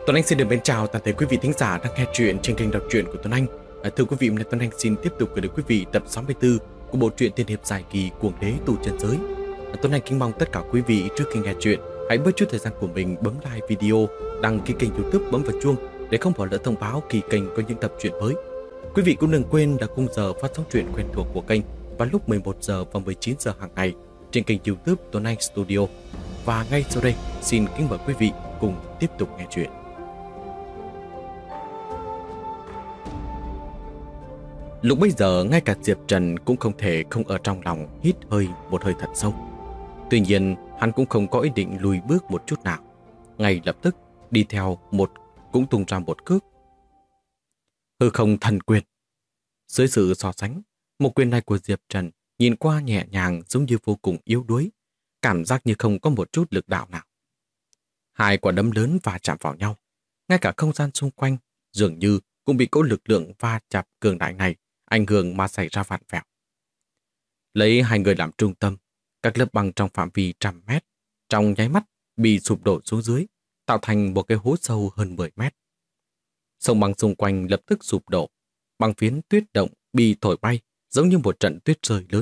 Tuấn Anh xin được mến chào toàn thể quý vị thính giả đang nghe truyện trên kênh đọc truyện của Tuấn Anh. Thưa quý vị, hôm nay Tuấn Anh xin tiếp tục gửi đến quý vị tập 64 của bộ truyện tiên hiệp dài kỳ Cuồng Đế Tu Chân Giới. Tuấn Anh kính mong tất cả quý vị trước khi nghe truyện hãy bớt chút thời gian của mình bấm like video, đăng ký kênh YouTube, bấm vào chuông để không bỏ lỡ thông báo khi kênh có những tập truyện mới. Quý vị cũng đừng quên là khung giờ phát sóng truyện quen thuộc của kênh vào lúc 11 giờ và 19 giờ hàng ngày trên kênh YouTube Tuấn Anh Studio. Và ngay sau đây xin kính mời quý vị cùng tiếp tục nghe truyện. Lúc bấy giờ ngay cả Diệp Trần cũng không thể không ở trong lòng hít một hơi thật sâu. Tuy nhiên hắn cũng không có ý định lùi bước một chút nào. Ngay lập tức đi theo cũng tung ra một cước. Hư không thần quyền. Dưới sự so sánh, một quyền này của Diệp Trần nhìn qua nhẹ nhàng giống như vô cùng yếu đuối, cảm giác như không có một chút lực đạo nào. Hai quả đấm lớn va chạm vào nhau, ngay cả không gian xung quanh dường như cũng bị cỗ lực lượng va chạm cường đại này ảnh hưởng mà xảy ra vặn vẹo. Lấy hai người làm trung tâm, các lớp băng trong phạm vi trăm mét trong nháy mắt bị sụp đổ xuống dưới, tạo thành một cái hố sâu hơn 10 mét. Sông băng xung quanh lập tức sụp đổ, băng phiến tuyết động bị thổi bay giống như một trận tuyết rơi lớn.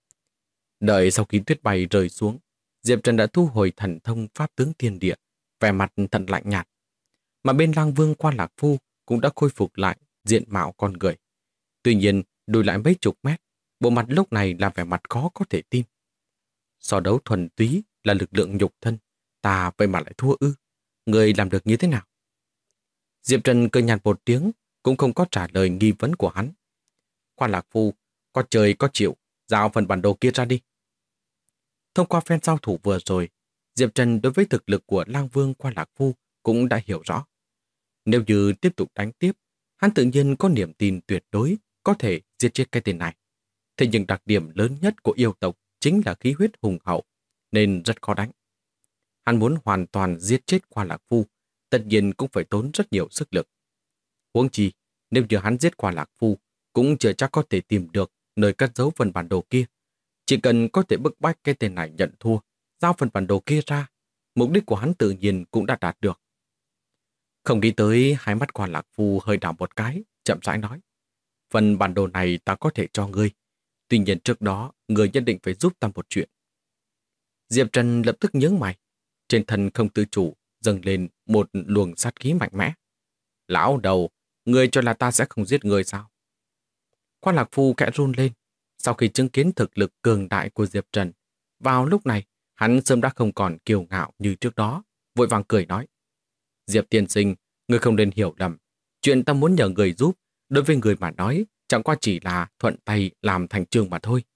Đợi sau khi tuyết bay rơi xuống, Diệp Trần đã thu hồi thần thông pháp tướng thiên địa, vẻ mặt thật lạnh nhạt. Mà bên Lang Vương Quan Lạc Phu cũng đã khôi phục lại diện mạo con người. Tuy nhiên, lùi lại mấy chục mét, bộ mặt lúc này là vẻ mặt khó có thể tin. So đấu thuần túy là lực lượng nhục thân, ta vậy mà lại thua ư? Người làm được như thế nào? Diệp Trần cười nhạt một tiếng, cũng không có trả lời nghi vấn của hắn. Quan Lạc Phu, có trời có chịu, giao phần bản đồ kia ra đi. Thông qua phen giao thủ vừa rồi, Diệp Trần đối với thực lực của Lang Vương Quan Lạc Phu cũng đã hiểu rõ. Nếu như tiếp tục đánh tiếp, hắn tự nhiên có niềm tin tuyệt đối có thể giết chết cái tên này. Thế nhưng đặc điểm lớn nhất của yêu tộc chính là khí huyết hùng hậu, nên rất khó đánh. Hắn muốn hoàn toàn giết chết Quan Lạc Phu, tất nhiên cũng phải tốn rất nhiều sức lực. Huống chi, nếu như hắn giết Quan Lạc Phu, cũng chưa chắc có thể tìm được nơi cất giấu phần bản đồ kia. Chỉ cần có thể bức bách cái tên này nhận thua, giao phần bản đồ kia ra, mục đích của hắn tự nhiên cũng đã đạt được. Không nghĩ tới, hai mắt Quan Lạc Phu hơi đảo một cái, chậm rãi nói. Phần bản đồ này ta có thể cho ngươi. Tuy nhiên trước đó, ngươi nhất định phải giúp ta một chuyện. Diệp Trần lập tức nhướng mày. Trên thân không tự chủ, dâng lên một luồng sát khí mạnh mẽ. Lão đầu, ngươi cho là ta sẽ không giết ngươi sao? Quan Lạc Phu khẽ run lên. Sau khi chứng kiến thực lực cường đại của Diệp Trần, vào lúc này, hắn sớm đã không còn kiêu ngạo như trước đó, vội vàng cười nói. Diệp tiên sinh, ngươi không nên hiểu lầm. Chuyện ta muốn nhờ người giúp, đối với người mà nói, chẳng qua chỉ là thuận tay làm thành chương mà thôi.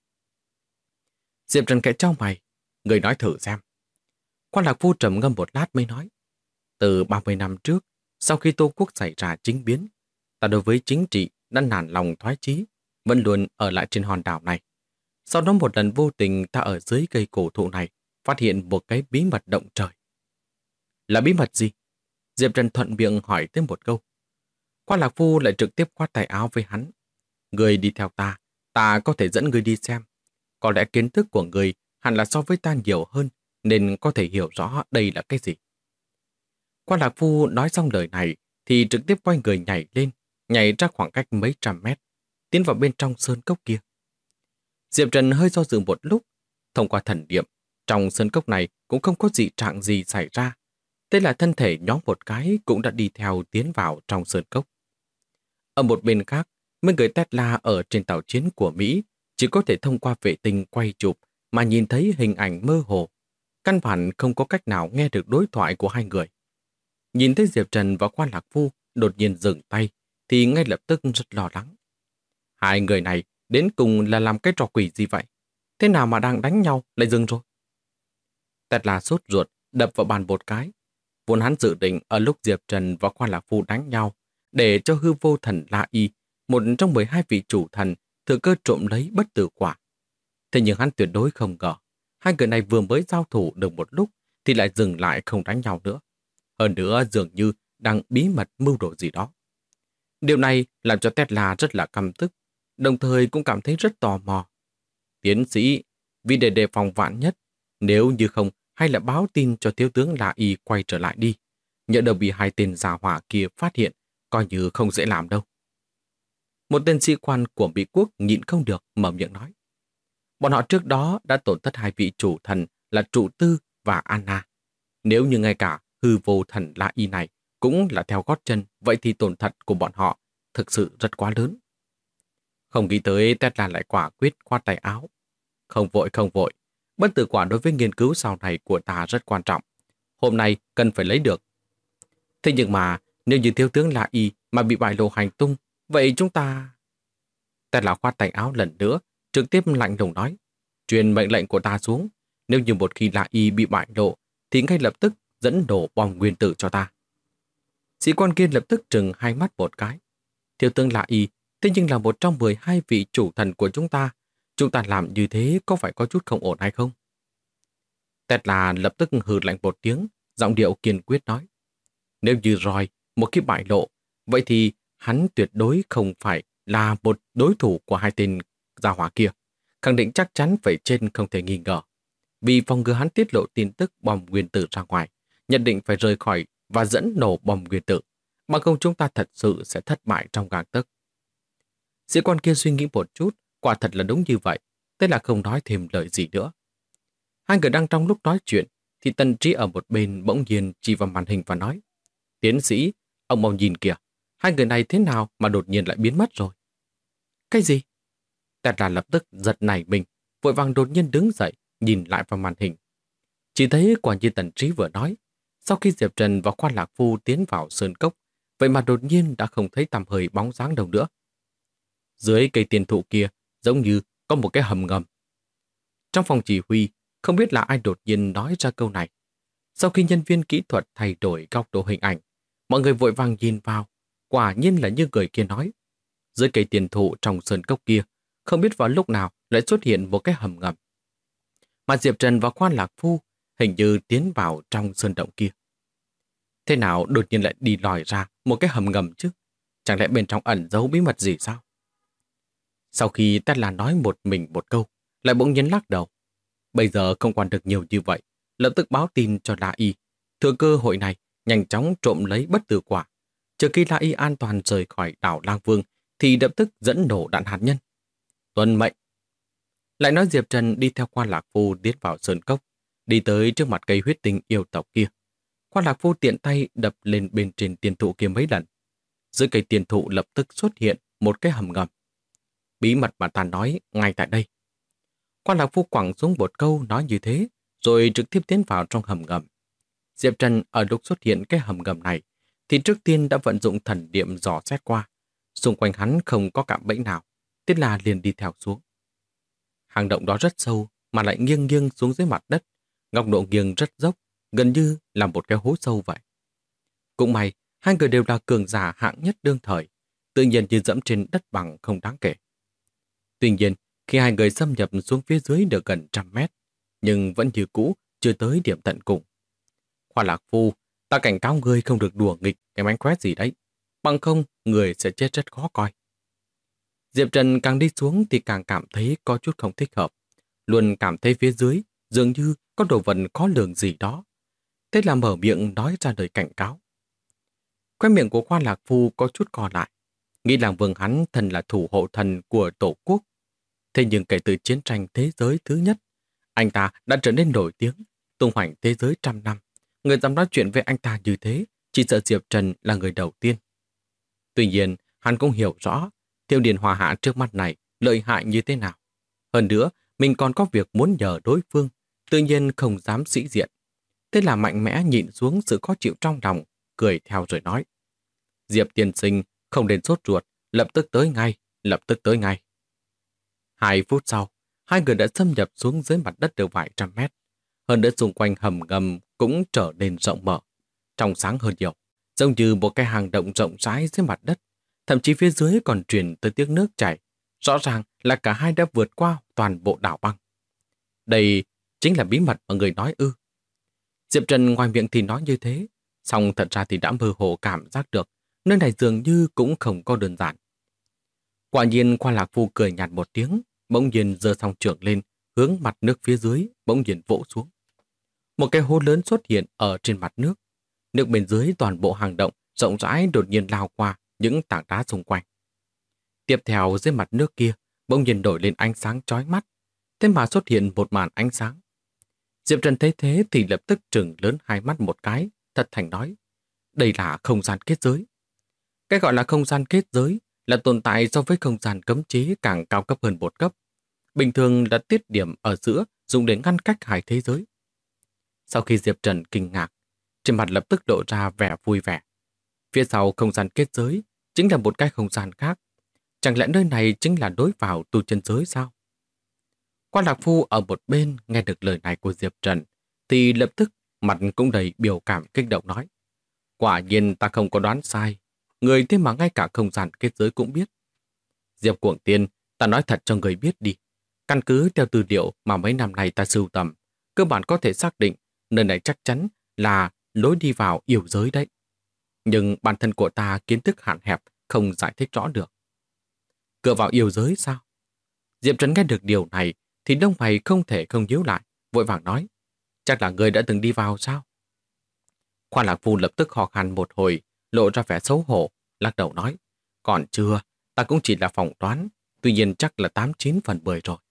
Diệp Trần khẽ chau mày, người nói thử xem. Quan Lạc Phu trầm ngâm một lát mới nói. Từ 30 năm trước, sau khi Tô Quốc xảy ra chính biến, ta đối với chính trị đã nản lòng thoái chí, vẫn luôn ở lại trên hòn đảo này. Sau đó một lần vô tình ta ở dưới cây cổ thụ này, phát hiện một cái bí mật động trời. Là bí mật gì? Diệp Trần thuận miệng hỏi thêm một câu. Quan Lạc Phu lại trực tiếp khoát tay áo với hắn. Người đi theo ta, ta có thể dẫn người đi xem. Có lẽ kiến thức của người hẳn là so với ta nhiều hơn, nên có thể hiểu rõ đây là cái gì. Quan Lạc Phu nói xong lời này, thì trực tiếp quay người nhảy lên, nhảy ra khoảng cách mấy trăm mét, tiến vào bên trong sơn cốc kia. Diệp Trần hơi do dự một lúc, thông qua thần niệm, trong sơn cốc này cũng không có dị trạng gì xảy ra. Thế là thân thể nhóm một cái cũng đã đi theo tiến vào trong sơn cốc. Ở một bên khác, mấy người Tesla ở trên tàu chiến của Mỹ chỉ có thể thông qua vệ tinh quay chụp mà nhìn thấy hình ảnh mơ hồ. Căn bản không có cách nào nghe được đối thoại của hai người. Nhìn thấy Diệp Trần và Quan Lạc Phu đột nhiên dừng tay thì ngay lập tức rất lo lắng. Hai người này đến cùng là làm cái trò quỷ gì vậy? Thế nào mà đang đánh nhau lại dừng rồi? Tesla sốt ruột đập vào bàn một cái. Vốn hắn dự định ở lúc Diệp Trần và Quan Lạc Phu đánh nhau để cho hư vô thần La Y, một trong 12 vị chủ thần, thừa cơ trộm lấy bất tử quả. Thế nhưng hắn tuyệt đối không ngờ, hai người này vừa mới giao thủ được một lúc thì lại dừng lại không đánh nhau nữa. Hơn nữa dường như đang bí mật mưu đồ gì đó. Điều này làm cho Tesla rất là căm tức, đồng thời cũng cảm thấy rất tò mò. Tiến sĩ, vì để đề phòng vạn nhất, nếu như không hay là báo tin cho thiếu tướng La Y quay trở lại đi. nhỡ đâu bị hai tên già hỏa kia phát hiện, coi như không dễ làm đâu. Một tên sĩ quan của Mỹ quốc nhịn không được mở miệng nói. Bọn họ trước đó đã tổn thất hai vị chủ thần là Trụ Tư và Anna. Nếu như ngay cả hư vô thần La Y này cũng là theo gót chân, vậy thì tổn thất của bọn họ thực sự rất quá lớn. Không nghĩ tới Tesla lại quả quyết khoát tay áo. Không vội, không vội. Bất tử quả đối với nghiên cứu sau này của ta rất quan trọng. Hôm nay cần phải lấy được. Thế nhưng mà nếu như thiếu tướng La Y mà bị bại lộ hành tung, vậy chúng ta... Tesla khoát tay áo lần nữa, trực tiếp lạnh lùng nói. Truyền mệnh lệnh của ta xuống. Nếu như một khi La Y bị bại lộ, thì ngay lập tức dẫn đổ bom nguyên tử cho ta. Sĩ quan kia lập tức trừng hai mắt một cái. Thiếu tướng La Y, thế nhưng là một trong 12 vị chủ thần của chúng ta. Chúng ta làm như thế có phải có chút không ổn hay không? Tesla lập tức hừ lạnh một tiếng, giọng điệu kiên quyết nói. Nếu như Roy một khi bại lộ, vậy thì hắn tuyệt đối không phải là một đối thủ của hai tên gia hỏa kia. Khẳng định chắc chắn phải trên không thể nghi ngờ. Vì phòng ngừa hắn tiết lộ tin tức bom nguyên tử ra ngoài, nhận định phải rời khỏi và dẫn nổ bom nguyên tử. Bằng không chúng ta thật sự sẽ thất bại trong gang tấc. Sĩ quan kia suy nghĩ một chút, quả thật là đúng như vậy, thế là không nói thêm lời gì nữa. Hai người đang trong lúc nói chuyện, thì Tân Trí ở một bên bỗng nhiên chỉ vào màn hình và nói: Tiến sĩ, ông mau nhìn kìa, hai người này thế nào mà đột nhiên lại biến mất rồi? Cái gì? Tesla lập tức giật nảy mình, vội vàng đột nhiên đứng dậy, nhìn lại vào màn hình. Chỉ thấy quả như Tần Trí vừa nói, sau khi Diệp Trần và Quan Lạc Phu tiến vào sơn cốc, vậy mà đột nhiên đã không thấy tầm hơi bóng dáng đâu nữa. Dưới cây tiền thụ kia, giống như có một cái hầm ngầm. Trong phòng chỉ huy, không biết là ai đột nhiên nói ra câu này. Sau khi nhân viên kỹ thuật thay đổi góc độ hình ảnh, mọi người vội vàng nhìn vào, quả nhiên là như người kia nói. Dưới cây tiền thụ trong sơn cốc kia, không biết vào lúc nào lại xuất hiện một cái hầm ngầm. Mà Diệp Trần và Quan Lạc Phu hình như tiến vào trong sơn động kia. Thế nào đột nhiên lại đi lòi ra một cái hầm ngầm chứ? Chẳng lẽ bên trong ẩn giấu bí mật gì sao? Sau khi Tesla nói một mình một câu, lại bỗng nhiên lắc đầu. Bây giờ không quản được nhiều như vậy, lập tức báo tin cho La Y. Thừa cơ hội này, nhanh chóng trộm lấy bất tử quả. Chờ khi La Y an toàn rời khỏi đảo Lang Vương, thì lập tức dẫn nổ đạn hạt nhân. Tuân mệnh. Lại nói Diệp Trần đi theo Quan Lạc Phu tiến vào sơn cốc, đi tới trước mặt cây huyết tinh yêu tộc kia. Quan Lạc Phu tiện tay đập lên bên trên tiền thụ kia mấy lần. Dưới cây tiền thụ lập tức xuất hiện một cái hầm ngầm. Bí mật mà ta nói ngay tại đây. Quan Lạc Phu quẳng xuống một câu nói như thế, rồi trực tiếp tiến vào trong hầm ngầm. Diệp Trần ở lúc xuất hiện cái hầm ngầm này, thì trước tiên đã vận dụng thần niệm dò xét qua. Xung quanh hắn không có cạm bẫy nào, thế là liền đi theo xuống. Hang động đó rất sâu, mà lại nghiêng nghiêng xuống dưới mặt đất. Góc độ nghiêng rất dốc, gần như là một cái hố sâu vậy. Cũng may, hai người đều là cường giả hạng nhất đương thời, tự nhiên như dẫm trên đất bằng không đáng kể. Tuy nhiên, khi hai người xâm nhập xuống phía dưới được gần 100 mét, nhưng vẫn như cũ, chưa tới điểm tận cùng. Khoa Lạc Phu, ta cảnh cáo người không được đùa nghịch cái mánh khóe gì đấy, bằng không người sẽ chết rất khó coi. Diệp Trần càng đi xuống thì càng cảm thấy có chút không thích hợp, luôn cảm thấy phía dưới dường như có đồ vật khó lường gì đó. Thế là mở miệng nói ra lời cảnh cáo. Khóe miệng của Khoa Lạc Phu có chút co lại, nghĩ rằng vương hắn thần là thủ hộ thần của Tổ quốc. Thế nhưng kể từ chiến tranh thế giới thứ nhất, anh ta đã trở nên nổi tiếng, tung hoành thế giới 100 năm. Người dám nói chuyện với anh ta như thế, chỉ sợ Diệp Trần là người đầu tiên. Tuy nhiên, hắn cũng hiểu rõ Thiêu Điền Hòa Hạ trước mắt này lợi hại như thế nào. Hơn nữa, mình còn có việc muốn nhờ đối phương, tự nhiên không dám sĩ diện. Thế là mạnh mẽ nhịn xuống sự khó chịu trong lòng, cười theo rồi nói. Diệp tiên sinh không nên sốt ruột, lập tức tới ngay, lập tức tới ngay. 2 phút sau, hai người đã xâm nhập xuống dưới mặt đất được vài trăm mét. Hơn nữa xung quanh hầm ngầm cũng trở nên rộng mở, trong sáng hơn nhiều, giống như một cái hang động rộng rãi dưới mặt đất. Thậm chí phía dưới còn truyền tới tiếng nước chảy. Rõ ràng là cả hai đã vượt qua toàn bộ đảo băng. Đây chính là bí mật mà người nói ư? Diệp Trần ngoài miệng thì nói như thế, song thật ra thì đã mơ hồ cảm giác được nơi này dường như cũng không có đơn giản. Quả nhiên Khoa Lạc Phu cười nhạt một tiếng, bỗng nhiên giơ song trưởng lên, hướng mặt nước phía dưới, bỗng nhiên vỗ xuống. Một cái hố lớn xuất hiện ở trên mặt nước. Nước bên dưới toàn bộ hang động rộng rãi đột nhiên lao qua những tảng đá xung quanh. Tiếp theo dưới mặt nước kia bỗng nhiên đổi lên ánh sáng chói mắt, thế mà xuất hiện một màn ánh sáng. Diệp Trần thấy thế thì lập tức trừng lớn hai mắt một cái, thật thành nói, đây là không gian kết giới. Cái gọi là không gian kết giới là tồn tại so với không gian cấm chế càng cao cấp hơn một cấp. Bình thường là tiết điểm ở giữa dùng để ngăn cách hai thế giới. Sau khi Diệp Trần kinh ngạc, trên mặt lập tức lộ ra vẻ vui vẻ. Phía sau không gian kết giới chính là một cái không gian khác. Chẳng lẽ nơi này chính là đối vào tu chân giới sao? Quan Lạc Phu ở một bên nghe được lời này của Diệp Trần thì lập tức mặt cũng đầy biểu cảm kích động nói. Quả nhiên ta không có đoán sai. Người thế mà ngay cả không gian kết giới cũng biết. Diệp Cuồng Tiên, ta nói thật cho người biết đi. Căn cứ theo tư liệu mà mấy năm nay ta sưu tầm, cơ bản có thể xác định nơi này chắc chắn là lối đi vào yêu giới đấy. Nhưng bản thân của ta kiến thức hạn hẹp, không giải thích rõ được. Cửa vào yêu giới sao? Diệp Trần nghe được điều này thì lông mày không thể không nhíu lại, vội vàng nói. Chắc là người đã từng đi vào sao? Khoa Lạc Phu lập tức ho khan một hồi, lộ ra vẻ xấu hổ, lắc đầu nói. Còn chưa, ta cũng chỉ là phỏng đoán, tuy nhiên chắc là 89/10 rồi.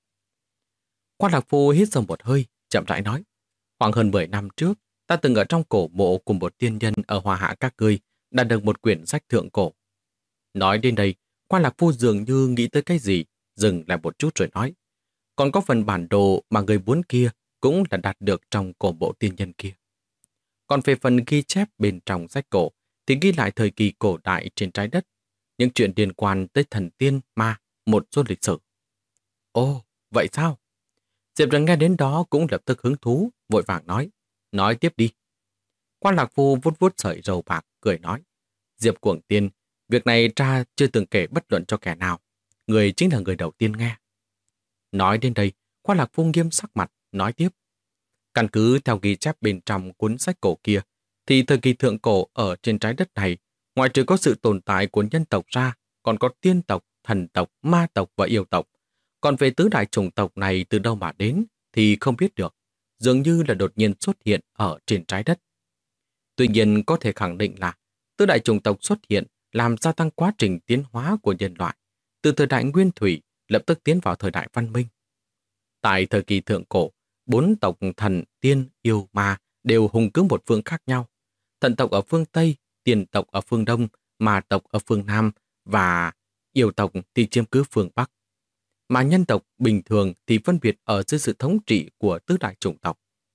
Khoa Lạc Phu hít sâu một hơi, chậm rãi nói. Khoảng hơn 10 năm trước, ta từng ở trong cổ mộ cùng một tiên nhân ở Hoa Hạ các ngươi, đạt được một quyển sách thượng cổ. Nói đến đây, Khoa Lạc Phu dường như nghĩ tới cái gì, dừng lại một chút rồi nói. Còn có phần bản đồ mà người muốn kia cũng là đạt được trong cổ mộ tiên nhân kia. Còn về phần ghi chép bên trong sách cổ thì ghi lại thời kỳ cổ đại trên trái đất, những chuyện liên quan tới thần tiên, ma, một số lịch sử. Ồ, vậy sao? Diệp Trần nghe đến đó cũng lập tức hứng thú, vội vàng nói. Nói tiếp đi. Quan Lạc Phu vuốt vuốt sợi râu bạc, cười nói. Diệp Cuồng Tiên, việc này cha chưa từng kể bất luận cho kẻ nào. Người chính là người đầu tiên nghe. Nói đến đây, Quan Lạc Phu nghiêm sắc mặt, nói tiếp. Căn cứ theo ghi chép bên trong cuốn sách cổ kia, thì thời kỳ thượng cổ ở trên trái đất này, ngoài trừ có sự tồn tại của nhân tộc ra, còn có tiên tộc, thần tộc, ma tộc và yêu tộc. Còn về tứ đại chủng tộc này từ đâu mà đến thì không biết được, dường như là đột nhiên xuất hiện ở trên trái đất. Tuy nhiên có thể khẳng định là tứ đại chủng tộc xuất hiện làm gia tăng quá trình tiến hóa của nhân loại, từ thời đại nguyên thủy lập tức tiến vào thời đại văn minh. Tại thời kỳ thượng cổ, 4 tộc thần, tiên, yêu, ma đều hùng cứ một phương khác nhau. Thần tộc ở phương Tây, tiên tộc ở phương Đông, ma tộc ở phương Nam và yêu tộc thì chiếm cứ phương Bắc. Mà nhân tộc bình thường thì phân biệt ở dưới sự thống trị của tứ đại chủng tộc.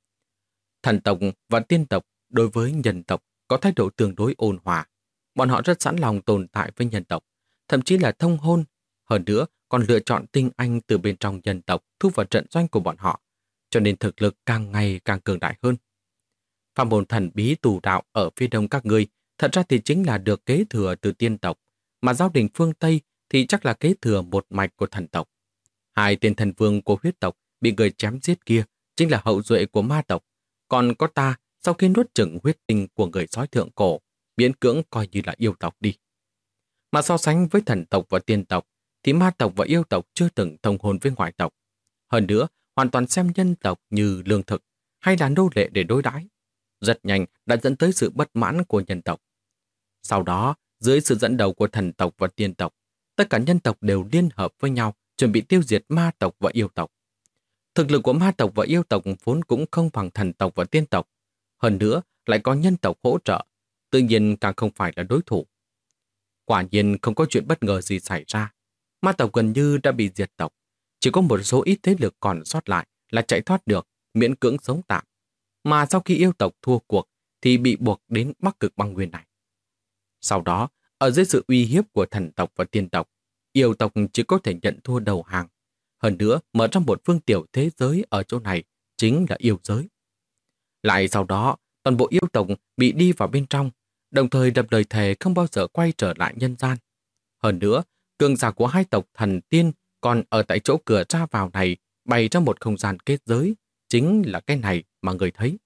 Thần tộc và tiên tộc đối với nhân tộc có thái độ tương đối ôn hòa. Bọn họ rất sẵn lòng tồn tại với nhân tộc, thậm chí là thông hôn. Hơn nữa còn lựa chọn tinh anh từ bên trong nhân tộc thu vào trận doanh của bọn họ, cho nên thực lực càng ngày càng cường đại hơn. Pháp môn thần bí tù đạo ở phía đông các ngươi thật ra thì chính là được kế thừa từ tiên tộc, mà giáo đình phương Tây thì chắc là kế thừa một mạch của thần tộc. Hai tên thần vương của huyết tộc bị người chém giết kia chính là hậu duệ của ma tộc, còn có ta sau khi nuốt chửng huyết tinh của người sói thượng cổ, miễn cưỡng coi như là yêu tộc đi. Mà so sánh với thần tộc và tiên tộc thì ma tộc và yêu tộc chưa từng thông hôn với ngoại tộc. Hơn nữa, hoàn toàn xem nhân tộc như lương thực hay là nô lệ để đối đãi. Rất nhanh đã dẫn tới sự bất mãn của nhân tộc. Sau đó, dưới sự dẫn đầu của thần tộc và tiên tộc, tất cả nhân tộc đều liên hợp với nhau chuẩn bị tiêu diệt ma tộc và yêu tộc. Thực lực của ma tộc và yêu tộc vốn cũng không bằng thần tộc và tiên tộc. Hơn nữa, lại có nhân tộc hỗ trợ, tự nhiên càng không phải là đối thủ. Quả nhiên không có chuyện bất ngờ gì xảy ra. Ma tộc gần như đã bị diệt tộc. Chỉ có một số ít thế lực còn sót lại là chạy thoát được, miễn cưỡng sống tạm. Mà sau khi yêu tộc thua cuộc thì bị buộc đến Bắc Cực băng nguyên này. Sau đó, ở dưới sự uy hiếp của thần tộc và tiên tộc, yêu tộc chỉ có thể nhận thua đầu hàng. Hơn nữa, mở ra một phương tiểu thế giới ở chỗ này, chính là yêu giới. Lại sau đó, toàn bộ yêu tộc bị đi vào bên trong, đồng thời đập lời thề không bao giờ quay trở lại nhân gian. Hơn nữa, cường giả của hai tộc thần tiên còn ở tại chỗ cửa ra vào này bày ra một không gian kết giới, chính là cái này mà người thấy.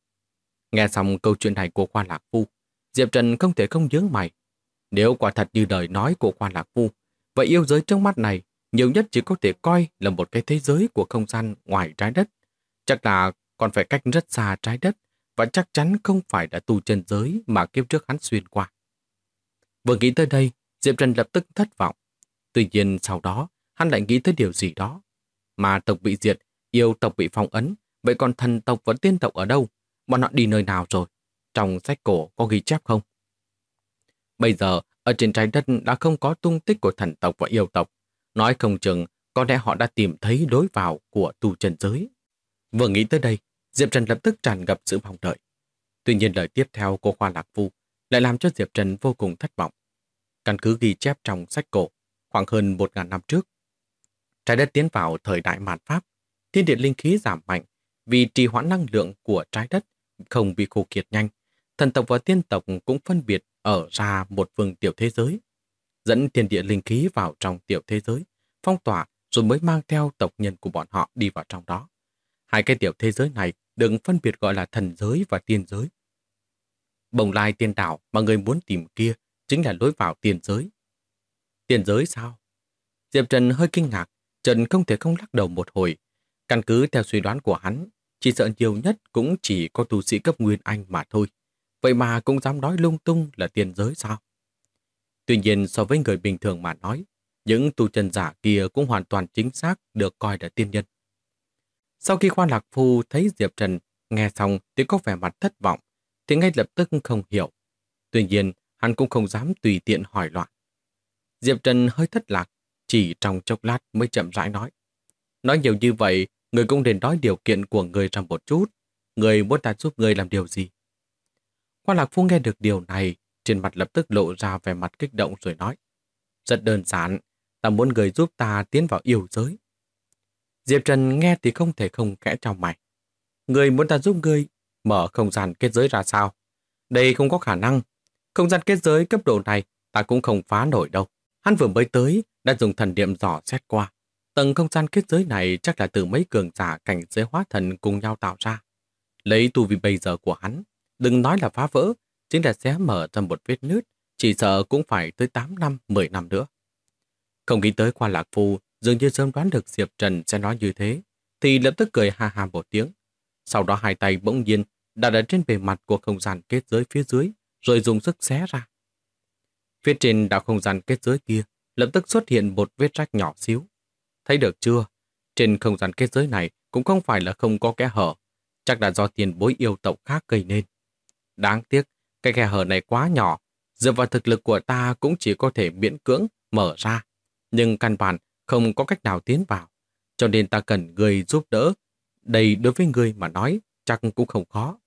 Nghe xong câu chuyện này của Quan Lạc Phu, Diệp Trần không thể không nhướng mày. Nếu quả thật như lời nói của Quan Lạc Phu, vậy yêu giới trước mắt này nhiều nhất chỉ có thể coi là một cái thế giới của không gian ngoài trái đất. Chắc là còn phải cách rất xa trái đất và chắc chắn không phải là tu chân giới mà kiếp trước hắn xuyên qua. Vừa nghĩ tới đây, Diệp Trần lập tức thất vọng. Tuy nhiên sau đó, hắn lại nghĩ tới điều gì đó. Mà tộc bị diệt, yêu tộc bị phong ấn, vậy còn thần tộc và tiên tộc ở đâu? Bọn họ đi nơi nào rồi? Trong sách cổ có ghi chép không? Bây giờ, ở trên trái đất đã không có tung tích của thần tộc và yêu tộc. Nói không chừng, có lẽ họ đã tìm thấy lối vào của tu chân giới. Vừa nghĩ tới đây, Diệp Trần lập tức tràn ngập sự mong đợi. Tuy nhiên lời tiếp theo của Khoa Lạc Phu lại làm cho Diệp Trần vô cùng thất vọng. Căn cứ ghi chép trong sách cổ, khoảng hơn 1.000 năm trước, trái đất tiến vào thời đại mạt Pháp, thiên địa linh khí giảm mạnh vì trì hoãn năng lượng của trái đất không bị khô kiệt nhanh. Thần tộc và tiên tộc cũng phân biệt ở ra một vùng tiểu thế giới, dẫn thiên địa linh khí vào trong tiểu thế giới, phong tỏa rồi mới mang theo tộc nhân của bọn họ đi vào trong đó. Hai cái tiểu thế giới này được phân biệt gọi là thần giới và tiên giới. Bồng Lai tiên đảo mà người muốn tìm kia chính là lối vào tiên giới. Tiên giới sao? Diệp Trần hơi kinh ngạc, Trần không thể không lắc đầu một hồi. Căn cứ theo suy đoán của hắn, chỉ sợ nhiều nhất cũng chỉ có tu sĩ cấp Nguyên Anh mà thôi. Vậy mà cũng dám nói lung tung là tiên giới sao? Tuy nhiên so với người bình thường mà nói, những tu chân giả kia cũng hoàn toàn chính xác được coi là tiên nhân. Sau khi Khoa Lạc Phu thấy Diệp Trần nghe xong thì có vẻ mặt thất vọng, thì ngay lập tức không hiểu. Tuy nhiên, hắn cũng không dám tùy tiện hỏi loạn. Diệp Trần hơi thất lạc, chỉ trong chốc lát mới chậm rãi nói. Nói nhiều như vậy, người cũng nên nói điều kiện của người ra một chút. Người muốn ta giúp người làm điều gì? Khoa Lạc Phu nghe được điều này, trên mặt lập tức lộ ra vẻ mặt kích động rồi nói. Rất đơn giản, ta muốn người giúp ta tiến vào yêu giới. Diệp Trần nghe thì không thể không khẽ chau mày. Người muốn ta giúp người mở không gian kết giới ra sao? Đây không có khả năng. Không gian kết giới cấp độ này ta cũng không phá nổi đâu. Hắn vừa mới tới đã dùng thần niệm dò xét qua. Tầng không gian kết giới này chắc là từ mấy cường giả cảnh giới hóa thần cùng nhau tạo ra. Lấy tu vi bây giờ của hắn, đừng nói là phá vỡ, chính là xé mở ra một vết nứt, chỉ sợ cũng phải tới 8 năm, 10 năm nữa. Không nghĩ tới Khoa Lạc Phu dường như sớm đoán được Diệp Trần sẽ nói như thế, thì lập tức cười ha ha một tiếng. Sau đó hai tay bỗng nhiên đặt ở trên bề mặt của không gian kết giới phía dưới, rồi dùng sức xé ra. Phía trên đạo không gian kết giới kia lập tức xuất hiện một vết rách nhỏ xíu. Thấy được chưa? Trên không gian kết giới này cũng không phải là không có kẽ hở, chắc là do tiền bối yêu tộc khác gây nên. Đáng tiếc, cái khe hở này quá nhỏ, dựa vào thực lực của ta cũng chỉ có thể miễn cưỡng mở ra, nhưng căn bản không có cách nào tiến vào, cho nên ta cần người giúp đỡ. Đây đối với người mà nói chắc cũng không khó.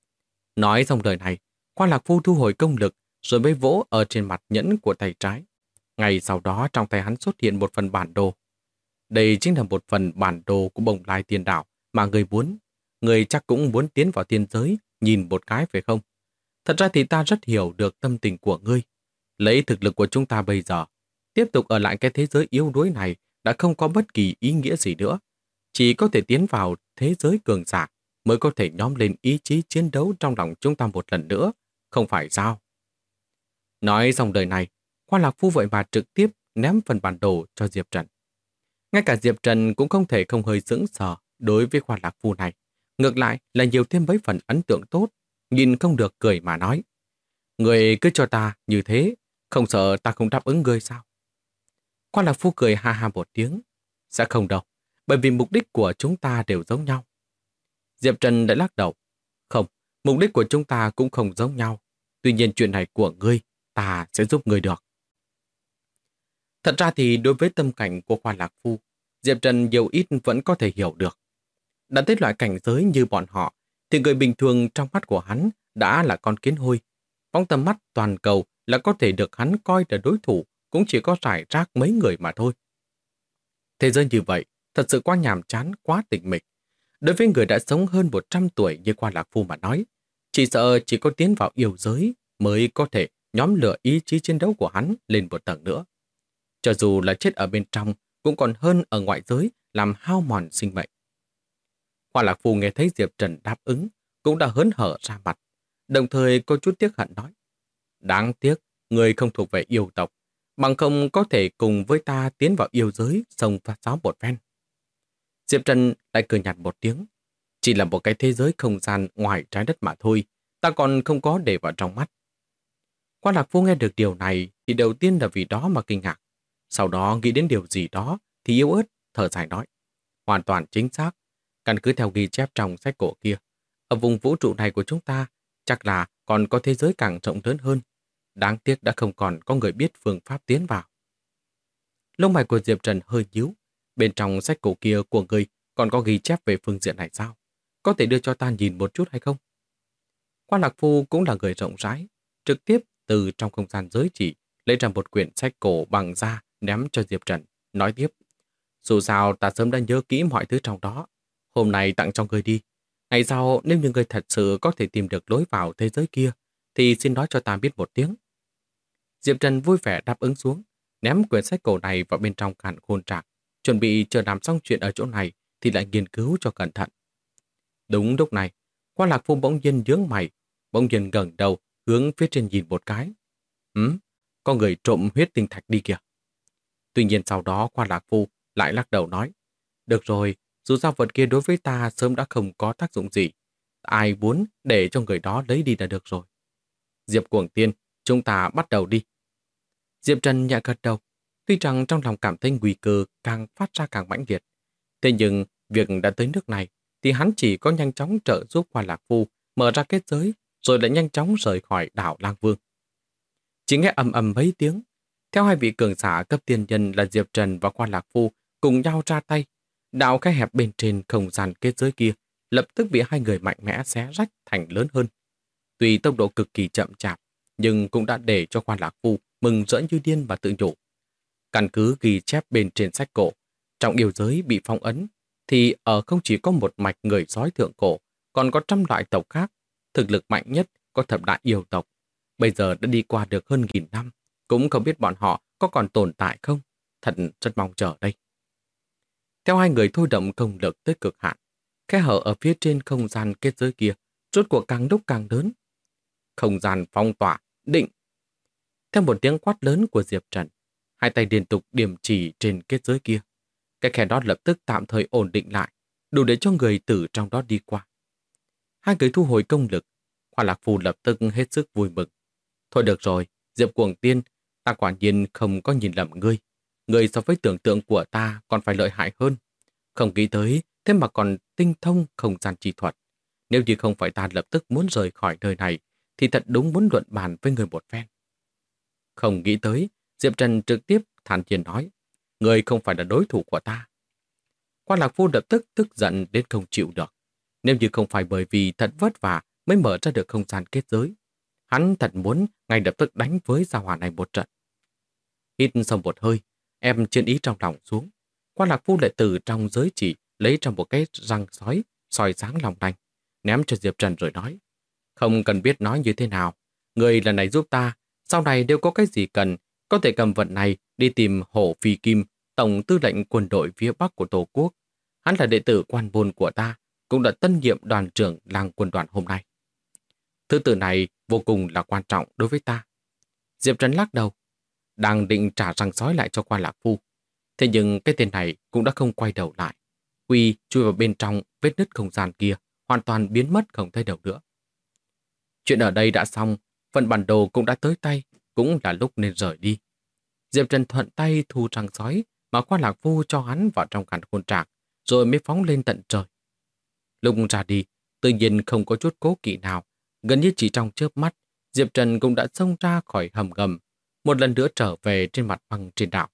Nói xong lời này, Khoa Lạc Phu thu hồi công lực rồi mới vỗ ở trên mặt nhẫn của tay trái. Ngay sau đó trong tay hắn xuất hiện một phần bản đồ. Đây chính là một phần bản đồ của Bồng Lai Tiên Đảo mà người muốn. Người chắc cũng muốn tiến vào tiên giới nhìn một cái phải không? Thật ra thì ta rất hiểu được tâm tình của ngươi. Lấy thực lực của chúng ta bây giờ, tiếp tục ở lại cái thế giới yếu đuối này đã không có bất kỳ ý nghĩa gì nữa. Chỉ có thể tiến vào thế giới cường giả mới có thể nhóm lên ý chí chiến đấu trong lòng chúng ta một lần nữa, không phải sao? Nói xong lời này, Khoa Lạc Phu vậy mà trực tiếp ném phần bản đồ cho Diệp Trần. Ngay cả Diệp Trần cũng không thể không hơi sững sờ đối với Khoa Lạc Phu này. Ngược lại là nhiều thêm mấy phần ấn tượng tốt, nhìn không được cười mà nói. Người cứ cho ta như thế, không sợ ta không đáp ứng ngươi sao? Khoa Lạc Phu cười ha ha một tiếng. Sẽ không đâu, bởi vì mục đích của chúng ta đều giống nhau. Diệp Trần đã lắc đầu. Không, mục đích của chúng ta cũng không giống nhau. Tuy nhiên chuyện này của ngươi, ta sẽ giúp ngươi được. Thật ra thì đối với tâm cảnh của Khoa Lạc Phu, Diệp Trần nhiều ít vẫn có thể hiểu được. Đã tới loại cảnh giới như bọn họ, thì người bình thường trong mắt của hắn đã là con kiến hôi. Phóng tầm mắt toàn cầu là có thể được hắn coi là đối thủ, cũng chỉ có rải rác mấy người mà thôi. Thế giới như vậy, thật sự quá nhàm chán, quá tịch mịch. Đối với người đã sống hơn 100 tuổi như Khoa Lạc Phu mà nói, chỉ sợ chỉ có tiến vào yêu giới mới có thể nhóm lửa ý chí chiến đấu của hắn lên một tầng nữa. Cho dù là chết ở bên trong, cũng còn hơn ở ngoại giới làm hao mòn sinh mệnh. Khoa Lạc Phu nghe thấy Diệp Trần đáp ứng, cũng đã hớn hở ra mặt, đồng thời có chút tiếc hận nói. Đáng tiếc, người không thuộc về yêu tộc, bằng không có thể cùng với ta tiến vào yêu giới, xông pha sáo một phen. Diệp Trần lại cười nhạt một tiếng. Chỉ là một cái thế giới không gian ngoài trái đất mà thôi, ta còn không có để vào trong mắt. Quan Lạc Phu nghe được điều này thì đầu tiên là vì đó mà kinh ngạc. Sau đó nghĩ đến điều gì đó thì yếu ớt, thở dài nói. Hoàn toàn chính xác, căn cứ theo ghi chép trong sách cổ kia. Ở vùng vũ trụ này của chúng ta, chắc là còn có thế giới càng rộng lớn hơn. Đáng tiếc đã không còn có người biết phương pháp tiến vào. Lông mày của Diệp Trần hơi nhíu. Bên trong sách cổ kia của người còn có ghi chép về phương diện này sao? Có thể đưa cho ta nhìn một chút hay không? Quan Lạc Phu cũng là người rộng rãi, trực tiếp từ trong không gian giới chỉ lấy ra một quyển sách cổ bằng da ném cho Diệp Trần, nói tiếp. Dù sao ta sớm đã nhớ kỹ mọi thứ trong đó. Hôm nay tặng cho người đi. Ngày sau nếu như người thật sự có thể tìm được lối vào thế giới kia thì xin nói cho ta biết một tiếng. Diệp Trần vui vẻ đáp ứng xuống, ném quyển sách cổ này vào bên trong càn khôn trạc, chuẩn bị chờ làm xong chuyện ở chỗ này thì lại nghiên cứu cho cẩn thận. Đúng lúc này, Quan Lạc Phu bỗng nhiên nhướng mày, bỗng nhiên ngẩng đầu hướng phía trên nhìn một cái. Có người trộm huyết tinh thạch đi kìa. Tuy nhiên sau đó Quan Lạc Phu lại lắc đầu nói, được rồi, dù sao vật kia đối với ta sớm đã không có tác dụng gì. Ai muốn để cho người đó lấy đi là được rồi. Diệp Cuồng Tiên, chúng ta bắt đầu đi. Diệp Trần nhẹ gật đầu, tuy rằng trong lòng cảm thấy nguy cơ càng phát ra càng mãnh liệt. Thế nhưng việc đã tới nước này thì hắn chỉ có nhanh chóng trợ giúp Quan Lạc Phu mở ra kết giới rồi lại nhanh chóng rời khỏi đảo Lang Vương. Chỉ nghe ầm ầm mấy tiếng, theo hai vị cường giả cấp tiên nhân là Diệp Trần và Quan Lạc Phu cùng nhau ra tay, đạo khe hẹp bên trên không gian kết giới kia lập tức bị hai người mạnh mẽ xé rách thành lớn hơn. Tuy tốc độ cực kỳ chậm chạp, nhưng cũng đã để cho Quan Lạc Phu mừng rỡ như điên và tự nhủ. Căn cứ ghi chép bên trên sách cổ, trong yêu giới bị phong ấn, thì ở không chỉ có một mạch người sói thượng cổ, còn có trăm loại tộc khác. Thực lực mạnh nhất có thập đại yêu tộc. Bây giờ đã đi qua được hơn 1000 năm, cũng không biết bọn họ có còn tồn tại không. Thật rất mong chờ đây. Theo hai người thôi động công lực tới cực hạn, khe hở ở phía trên không gian kết giới kia rốt cuộc càng lúc càng lớn. Không gian phong tỏa, định. Theo một tiếng quát lớn của Diệp Trần, hai tay liên tục điểm chỉ trên kết giới kia. Cái khe đó lập tức tạm thời ổn định lại, đủ để cho người từ trong đó đi qua. Hai người thu hồi công lực, Quan Lạc Phu lập tức hết sức vui mừng. Thôi được rồi, Diệp Cuồng Tiên, ta quả nhiên không có nhìn lầm ngươi. Ngươi so với tưởng tượng của ta còn phải lợi hại hơn. Không nghĩ tới, thế mà còn tinh thông không gian chi thuật. Nếu như không phải ta lập tức muốn rời khỏi nơi này, thì thật đúng muốn luận bàn với người một phen. Không nghĩ tới, Diệp Trần trực tiếp thản nhiên nói, ngươi không phải là đối thủ của ta. Quan Lạc Phu lập tức tức giận đến không chịu được. Nếu như không phải bởi vì thật vất vả mới mở ra được không gian kết giới, hắn thật muốn ngay lập tức đánh với gia hỏa này một trận. Hít sâu một hơi, em chiến ý trong lòng xuống. Quan Lạc Phu lại từ trong giới chỉ lấy ra một cái răng sói, soi sáng lòng lanh, ném cho Diệp Trần rồi nói, không cần biết nói như thế nào. Người lần này giúp ta, sau này nếu có cái gì cần, có thể cầm vật này đi tìm Hổ Phi Kim, Tổng tư lệnh quân đội phía Bắc của Tổ quốc. Hắn là đệ tử quan môn của ta, cũng là tân nhiệm đoàn trưởng làng quân đoàn hôm nay. Thứ tự này vô cùng là quan trọng đối với ta. Diệp Trần lắc đầu, đang định trả răng sói lại cho Quan Lạc Phu. Thế nhưng cái tên này cũng đã không quay đầu lại. Quy chui vào bên trong vết nứt không gian kia, hoàn toàn biến mất không thấy đâu nữa. Chuyện ở đây đã xong, phần bản đồ cũng đã tới tay, cũng là lúc nên rời đi. Diệp Trần thuận tay thu răng sói mà Quan Lạc Phu cho hắn vào trong càn khôn trạc, rồi mới phóng lên tận trời. Lúc ra đi, tự nhiên không có chút cố kỵ nào, gần như chỉ trong chớp mắt, Diệp Trần cũng đã xông ra khỏi hầm ngầm, một lần nữa trở về trên mặt băng trên đảo.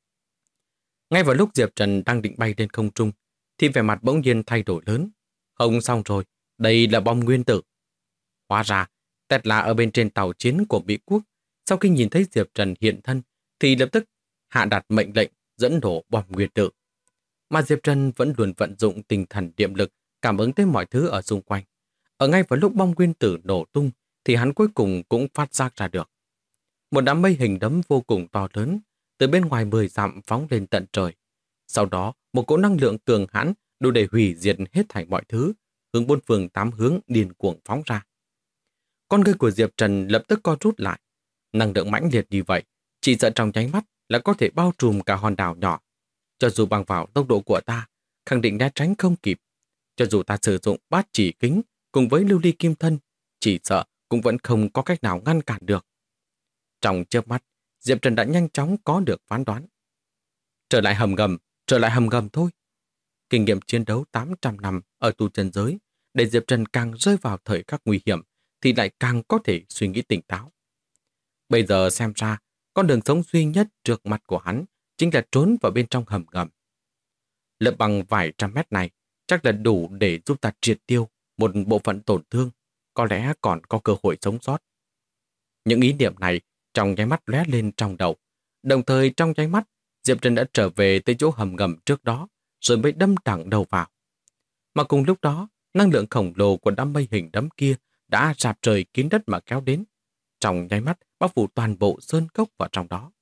Ngay vào lúc Diệp Trần đang định bay lên không trung, thì vẻ mặt bỗng nhiên thay đổi lớn. Không xong rồi, đây là bom nguyên tử. Hóa ra, Tesla ở bên trên tàu chiến của Mỹ Quốc, sau khi nhìn thấy Diệp Trần hiện thân, thì lập tức hạ đặt mệnh lệnh dẫn nổ bom nguyên tử. Mà Diệp Trần vẫn luôn vận dụng tinh thần niệm lực cảm ứng tới mọi thứ ở xung quanh. Ở ngay vào lúc bom nguyên tử nổ tung, thì hắn cuối cùng cũng phát giác ra được. Một đám mây hình đấm vô cùng to lớn, từ bên ngoài 10 dặm phóng lên tận trời. Sau đó, một cỗ năng lượng cường hãn đủ để hủy diệt hết thảy mọi thứ, hướng bốn phương tám hướng điên cuồng phóng ra. Con ngươi của Diệp Trần lập tức co rút lại. Năng lượng mãnh liệt như vậy, chỉ sợ trong nháy mắt là có thể bao trùm cả hòn đảo nhỏ. Cho dù bằng vào tốc độ của ta, khẳng định né tránh không kịp. Cho dù ta sử dụng bát chỉ kính cùng với lưu ly kim thân, chỉ sợ cũng vẫn không có cách nào ngăn cản được. Trong chớp mắt, Diệp Trần đã nhanh chóng có được phán đoán. Trở lại hầm ngầm thôi. Kinh nghiệm chiến đấu 800 năm ở tu chân giới, để Diệp Trần càng rơi vào thời khắc nguy hiểm, thì lại càng có thể suy nghĩ tỉnh táo. Bây giờ xem ra, con đường sống duy nhất trước mặt của hắn chính là trốn vào bên trong hầm ngầm. Lớp bằng vài trăm mét này chắc là đủ để giúp ta triệt tiêu một bộ phận tổn thương, có lẽ còn có cơ hội sống sót. Những ý niệm này trong nháy mắt lóe lên trong đầu, đồng thời trong nháy mắt Diệp Trần đã trở về tới chỗ hầm ngầm trước đó, rồi mới đâm thẳng đầu vào. Mà cùng lúc đó, năng lượng khổng lồ của đám mây hình đấm kia đã rạp trời kín đất mà kéo đến, trong nháy mắt bao phủ toàn bộ sơn cốc vào trong đó.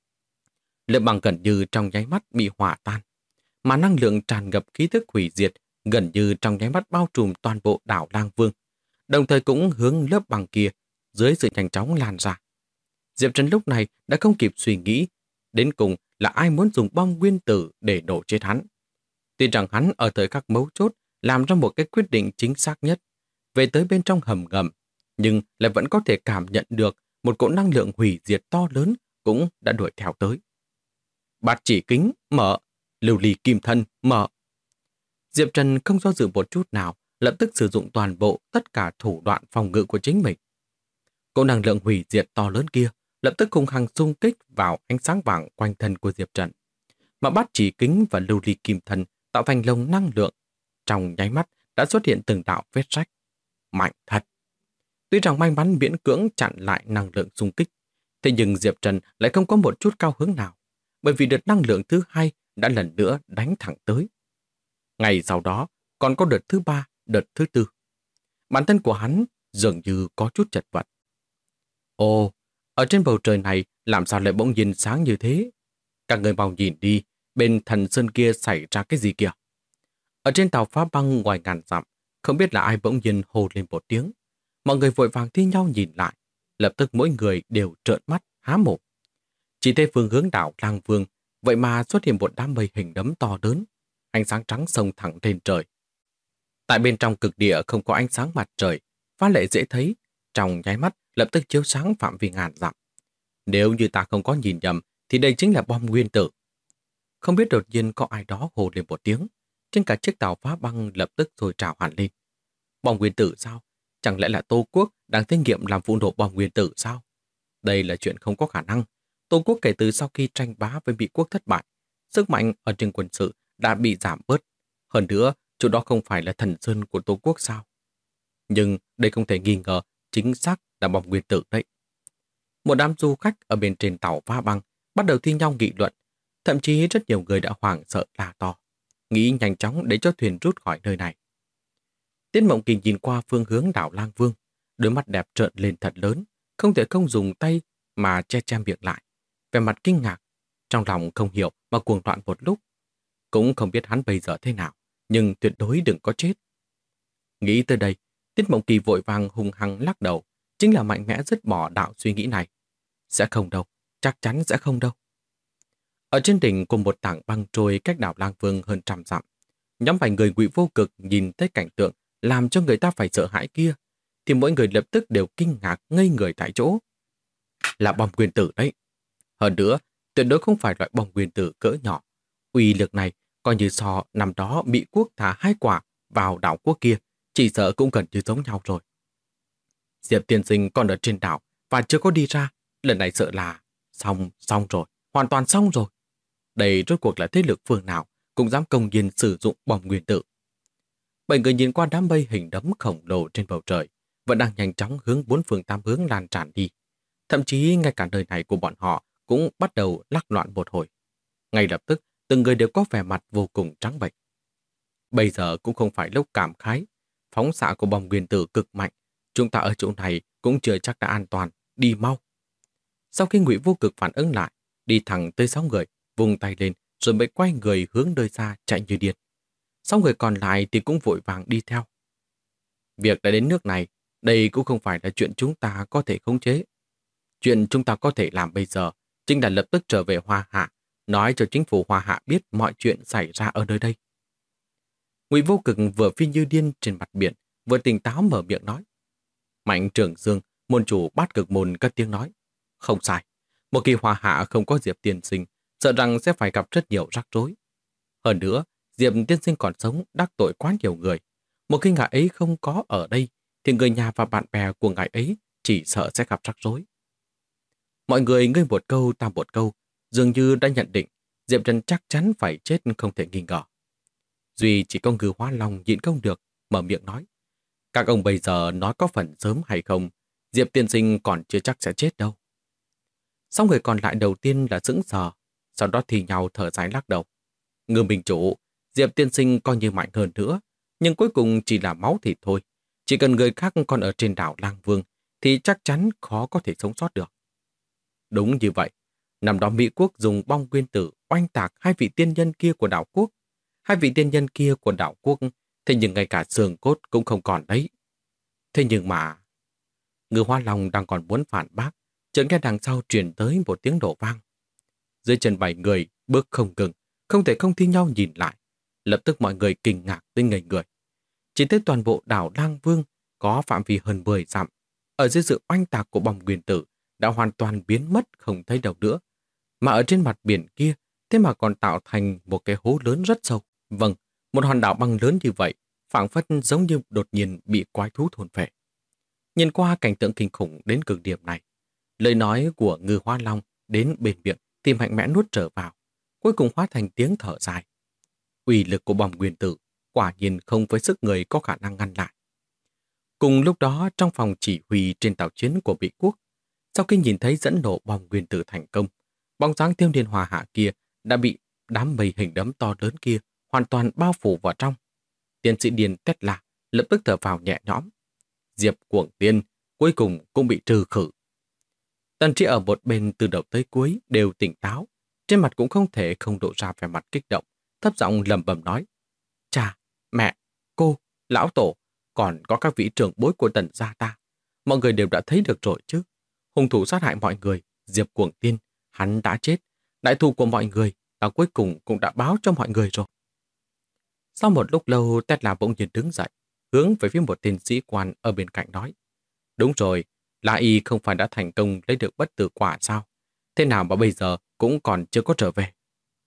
Lớp bằng gần như trong nháy mắt bị hỏa tan, mà năng lượng tràn ngập khí thức hủy diệt gần như trong nháy mắt bao trùm toàn bộ đảo Lang Vương, đồng thời cũng hướng lớp bằng kia dưới sự nhanh chóng lan ra. Diệp Trần lúc này đã không kịp suy nghĩ, đến cùng là ai muốn dùng bom nguyên tử để nổ chết hắn. Tuy rằng hắn ở thời khắc mấu chốt làm ra một cái quyết định chính xác nhất, về tới bên trong hầm ngầm, nhưng lại vẫn có thể cảm nhận được một cỗ năng lượng hủy diệt to lớn cũng đã đuổi theo tới. Bát chỉ kính, mở. Lưu ly kim thân, mở. Diệp Trần không do dự một chút nào, lập tức sử dụng toàn bộ tất cả thủ đoạn phòng ngự của chính mình. Cỗ năng lượng hủy diệt to lớn kia lập tức hung hăng xung kích vào ánh sáng vàng quanh thân của Diệp Trần. Mà bát chỉ kính và lưu ly kim thân tạo thành lồng năng lượng, trong nháy mắt đã xuất hiện từng đạo vết rách. Mạnh thật! Tuy rằng may mắn miễn cưỡng chặn lại năng lượng xung kích, thế nhưng Diệp Trần lại không có một chút cao hứng nào, bởi vì đợt năng lượng thứ hai đã lần nữa đánh thẳng tới. Ngày sau đó, còn có đợt thứ ba, đợt thứ tư. Bản thân của hắn dường như có chút chật vật. Ồ, ở trên bầu trời này làm sao lại bỗng nhiên sáng như thế? Các người mau nhìn đi, bên thần sơn kia xảy ra cái gì kìa? Ở trên tàu phá băng ngoài ngàn dặm, không biết là ai bỗng nhiên hô lên một tiếng. Mọi người vội vàng thi nhau nhìn lại, lập tức mỗi người đều trợn mắt, há mồm. Chỉ thấy phương hướng đảo Lang Vương, vậy mà xuất hiện một đám mây hình đấm to lớn, ánh sáng trắng xông thẳng lên trời. Tại bên trong cực địa không có ánh sáng mặt trời, phá lệ dễ thấy, trong nháy mắt lập tức chiếu sáng phạm vi ngàn dặm. Nếu như ta không có nhìn nhầm, thì đây chính là bom nguyên tử. Không biết đột nhiên có ai đó hô lên một tiếng, trên cả chiếc tàu phá băng lập tức sôi trào hẳn lên. Bom nguyên tử sao? Chẳng lẽ là Tô Quốc đang thí nghiệm làm vụ nổ bom nguyên tử sao? Đây là chuyện không có khả năng. Tô Quốc kể từ sau khi tranh bá với Mỹ quốc thất bại, sức mạnh ở trên quân sự đã bị giảm bớt. Hơn nữa, chỗ đó không phải là thần sơn của Tô Quốc sao? Nhưng đây không thể nghi ngờ chính xác là bom nguyên tử đấy. Một đám du khách ở bên trên tàu phá băng bắt đầu thi nhau nghị luận. Thậm chí rất nhiều người đã hoảng sợ la to, nghĩ nhanh chóng để cho thuyền rút khỏi nơi này. Tiết Mộng Kỳ nhìn qua phương hướng đảo Lang Vương, đôi mắt đẹp trợn lên thật lớn, không thể không dùng tay mà che che miệng lại. Vẻ mặt kinh ngạc, trong lòng không hiểu mà cuồng loạn một lúc. Cũng không biết hắn bây giờ thế nào, nhưng tuyệt đối đừng có chết. Nghĩ tới đây, Tiết Mộng Kỳ vội vàng hung hăng lắc đầu, chính là mạnh mẽ dứt bỏ đạo suy nghĩ này. Sẽ không đâu, chắc chắn sẽ không đâu. Ở trên đỉnh của một tảng băng trôi cách đảo Lang Vương hơn 100 dặm, nhóm vài người Ngụy Vô Cực nhìn thấy cảnh tượng làm cho người ta phải sợ hãi kia, thì mỗi người lập tức đều kinh ngạc ngây người tại chỗ. Là bom nguyên tử đấy. Hơn nữa, tuyệt đối không phải loại bom nguyên tử cỡ nhỏ. Uy lực này coi như so năm đó Mỹ quốc thả 2 quả vào đảo quốc kia, chỉ sợ cũng gần như giống nhau rồi. Diệp tiên sinh còn ở trên đảo và chưa có đi ra, lần này sợ là xong rồi, hoàn toàn xong rồi. Đây rốt cuộc là thế lực phương nào cũng dám công nhiên sử dụng bom nguyên tử. 7 người nhìn qua đám mây hình đấm khổng lồ trên bầu trời, vẫn đang nhanh chóng hướng 4 phương 8 hướng lan tràn đi. Thậm chí ngay cả nơi này của bọn họ cũng bắt đầu lắc loạn một hồi. Ngay lập tức, từng người đều có vẻ mặt vô cùng trắng bệch. Bây giờ cũng không phải lúc cảm khái, phóng xạ của bom nguyên tử cực mạnh, chúng ta ở chỗ này cũng chưa chắc đã an toàn, đi mau. Sau khi Ngụy Vô Cực phản ứng lại, đi thẳng tới 6 người, vung tay lên rồi mới quay người hướng nơi xa chạy như điên. 6 người còn lại thì cũng vội vàng đi theo. Việc đã đến nước này, đây cũng không phải là chuyện chúng ta có thể khống chế. Chuyện chúng ta có thể làm bây giờ chính là lập tức trở về Hoa Hạ, nói cho chính phủ Hoa Hạ biết mọi chuyện xảy ra ở nơi đây. Ngụy Vô Cực vừa phi như điên trên mặt biển, vừa tỉnh táo mở miệng nói. Mạnh Trường Dương, môn chủ Bát Cực môn cất tiếng nói. Không sai, một kỳ hòa hạ không có Diệp tiên sinh, sợ rằng sẽ phải gặp rất nhiều rắc rối. Hơn nữa, Diệp tiên sinh còn sống đắc tội quá nhiều người. Một khi ngài ấy không có ở đây, thì người nhà và bạn bè của ngài ấy chỉ sợ sẽ gặp rắc rối. Mọi người ngươi một câu ta một câu, dường như đã nhận định Diệp Trần chắc chắn phải chết không thể nghi ngờ. Duy chỉ có Ngư Hóa Long nhịn không được, mở miệng nói. Các ông bây giờ nói có phần sớm hay không, Diệp tiên sinh còn chưa chắc sẽ chết đâu. Sau người còn lại đầu tiên là sững sờ, sau đó thì nhau thở dài lắc đầu. Ngư minh chủ, Diệp tiên sinh coi như mạnh hơn nữa, nhưng cuối cùng chỉ là máu thịt thôi. Chỉ cần người khác còn ở trên đảo Lang Vương, thì chắc chắn khó có thể sống sót được. Đúng như vậy, năm đó Mỹ quốc dùng bom nguyên tử oanh tạc hai vị tiên nhân kia của đảo quốc. Hai vị tiên nhân kia của đảo quốc, thế nhưng ngay cả xương cốt cũng không còn đấy. Thế nhưng mà... Ngư Hoa Long đang còn muốn phản bác, chợt nghe đằng sau truyền tới một tiếng nổ vang. Dưới chân 7 người bước không ngừng, không thể không thi nhau nhìn lại. Lập tức mọi người kinh ngạc tới ngây người. Chỉ thấy toàn bộ đảo Lang Vương có phạm vi hơn 10 dặm, ở dưới sự oanh tạc của bom nguyên tử đã hoàn toàn biến mất không thấy đâu nữa. Mà ở trên mặt biển kia, thế mà còn tạo thành một cái hố lớn rất sâu. Vâng, một hòn đảo băng lớn như vậy, phảng phất giống như đột nhiên bị quái thú thôn phệ. Nhìn qua cảnh tượng kinh khủng đến cực điểm này, lời nói của Ngư Hoa Long đến bên miệng thì mạnh mẽ nuốt trở vào, cuối cùng hóa thành tiếng thở dài. Uy lực của bom nguyên tử quả nhiên không với sức người có khả năng ngăn lại. Cùng lúc đó, trong phòng chỉ huy trên tàu chiến của Mỹ quốc, sau khi nhìn thấy dẫn nổ bom nguyên tử thành công, bóng dáng Tiêu Niên Hòa Hạ kia đã bị đám mây hình đấm to lớn kia hoàn toàn bao phủ vào trong. Tiến sĩ Điền Tesla lập tức thở vào nhẹ nhõm. Diệp Cuồng Tiên cuối cùng cũng bị trừ khử. Tần Trí ở một bên từ đầu tới cuối đều tỉnh táo, trên mặt cũng không thể không lộ ra vẻ mặt kích động, thấp giọng lẩm bẩm nói: Cha, mẹ, cô, lão tổ, còn có các vị trưởng bối của Tần gia ta, mọi người đều đã thấy được rồi chứ. Hung thủ sát hại mọi người, Diệp Cuồng Tiên, hắn đã chết. Đại thù của mọi người là cuối cùng cũng đã báo cho mọi người rồi. Sau một lúc lâu, Tesla bỗng nhiên đứng dậy, hướng về phía một tên sĩ quan ở bên cạnh nói: Đúng rồi, La Y không phải đã thành công lấy được bất tử quả sao? Thế nào mà bây giờ cũng còn chưa có trở về?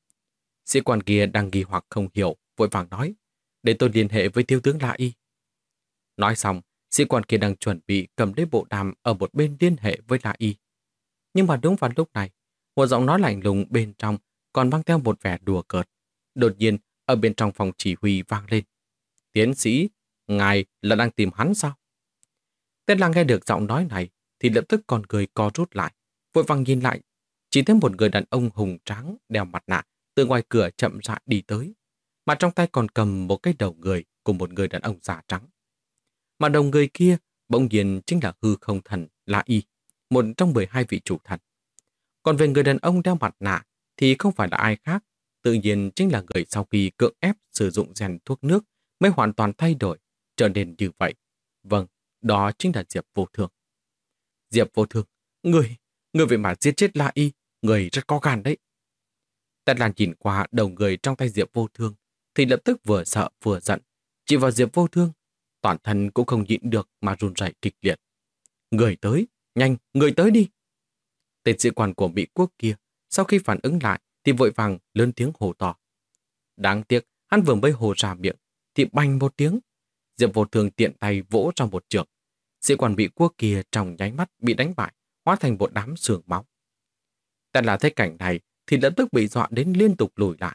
Sĩ quan kia đang nghi hoặc không hiểu, vội vàng nói: Để tôi liên hệ với thiếu tướng La Y. Nói xong, sĩ quan kia đang chuẩn bị cầm lấy bộ đàm ở một bên liên hệ với La Y. Nhưng mà đúng vào lúc này, một giọng nói lạnh lùng bên trong còn mang theo một vẻ đùa cợt. Đột nhiên, ở bên trong phòng chỉ huy vang lên: Tiến sĩ, ngài là đang tìm hắn sao? Tên lang nghe được giọng nói này thì lập tức con người co rút lại, vội vàng nhìn lại, chỉ thấy một người đàn ông hùng tráng đeo mặt nạ từ ngoài cửa chậm rãi đi tới, mà trong tay còn cầm một cái đầu người của một người đàn ông da trắng. Mà đầu người kia bỗng nhiên chính là hư không thần La Y, một trong 12 vị chủ thần. Còn về người đàn ông đeo mặt nạ thì không phải là ai khác, tự nhiên chính là người sau khi cưỡng ép sử dụng rèn thuốc nước mới hoàn toàn thay đổi, trở nên như vậy. Vâng, đó chính là Diệp Vô Thương. Diệp Vô Thương, người vậy mà giết chết La Y, người rất có gan đấy. Tất Lan nhìn qua đầu người trong tay Diệp Vô Thương thì lập tức vừa sợ vừa giận, chỉ vào Diệp Vô Thương, toàn thân cũng không nhịn được mà run rẩy kịch liệt. Người tới, nhanh, người tới đi. Tên sĩ quan của Mỹ quốc kia sau khi phản ứng lại thì vội vàng lớn tiếng hô to. Đáng tiếc, hắn vừa mới hô ra miệng thì bành một tiếng, Diệp Vô Thương tiện tay vỗ trong một trường. Sĩ quan Mỹ quốc kia trong nháy mắt bị đánh bại, hóa thành một đám sương máu.但là thấy cảnh này thì lập tức bị dọa đến liên tục lùi lại.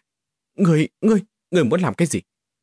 Người muốn làm cái gì?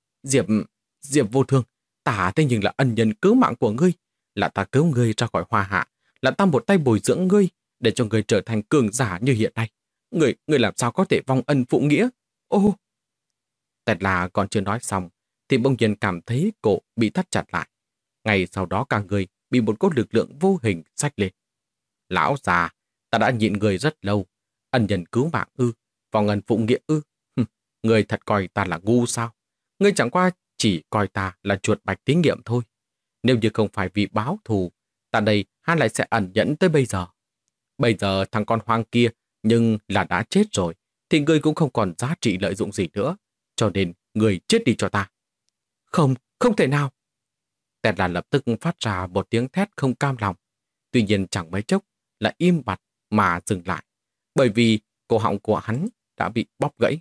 Diệp Vô Thương, ta thế nhưng là ân nhân cứu mạng của ngươi, là ta cứu ngươi ra khỏi Hoa Hạ, là ta một tay bồi dưỡng ngươi để cho ngươi trở thành cường giả như hiện nay. Ngươi làm sao có thể vong ân phụ nghĩa? Ô! Thật là còn chưa nói xong thì bỗng nhiên cảm thấy cổ bị thắt chặt lại. Ngay sau đó cả người bị một cỗ lực lượng vô hình xách lên. Lão già, ta đã nhịn người rất lâu. Ân nhân cứu mạng ư, vong ân phụ nghĩa ư. Ngươi thật coi ta là ngu sao? Ngươi chẳng qua chỉ coi ta là chuột bạch thí nghiệm thôi. Nếu như không phải vì báo thù, ta đây hắn lại sẽ ẩn nhẫn tới bây giờ. Bây giờ thằng con hoang kia nhưng là đã chết rồi, thì ngươi cũng không còn giá trị lợi dụng gì nữa. Cho nên ngươi chết đi cho ta. Không, không thể nào. Tẹt là lập tức phát ra một tiếng thét không cam lòng. Tuy nhiên chẳng mấy chốc là im bặt mà dừng lại, bởi vì cổ họng của hắn đã bị bóp gãy.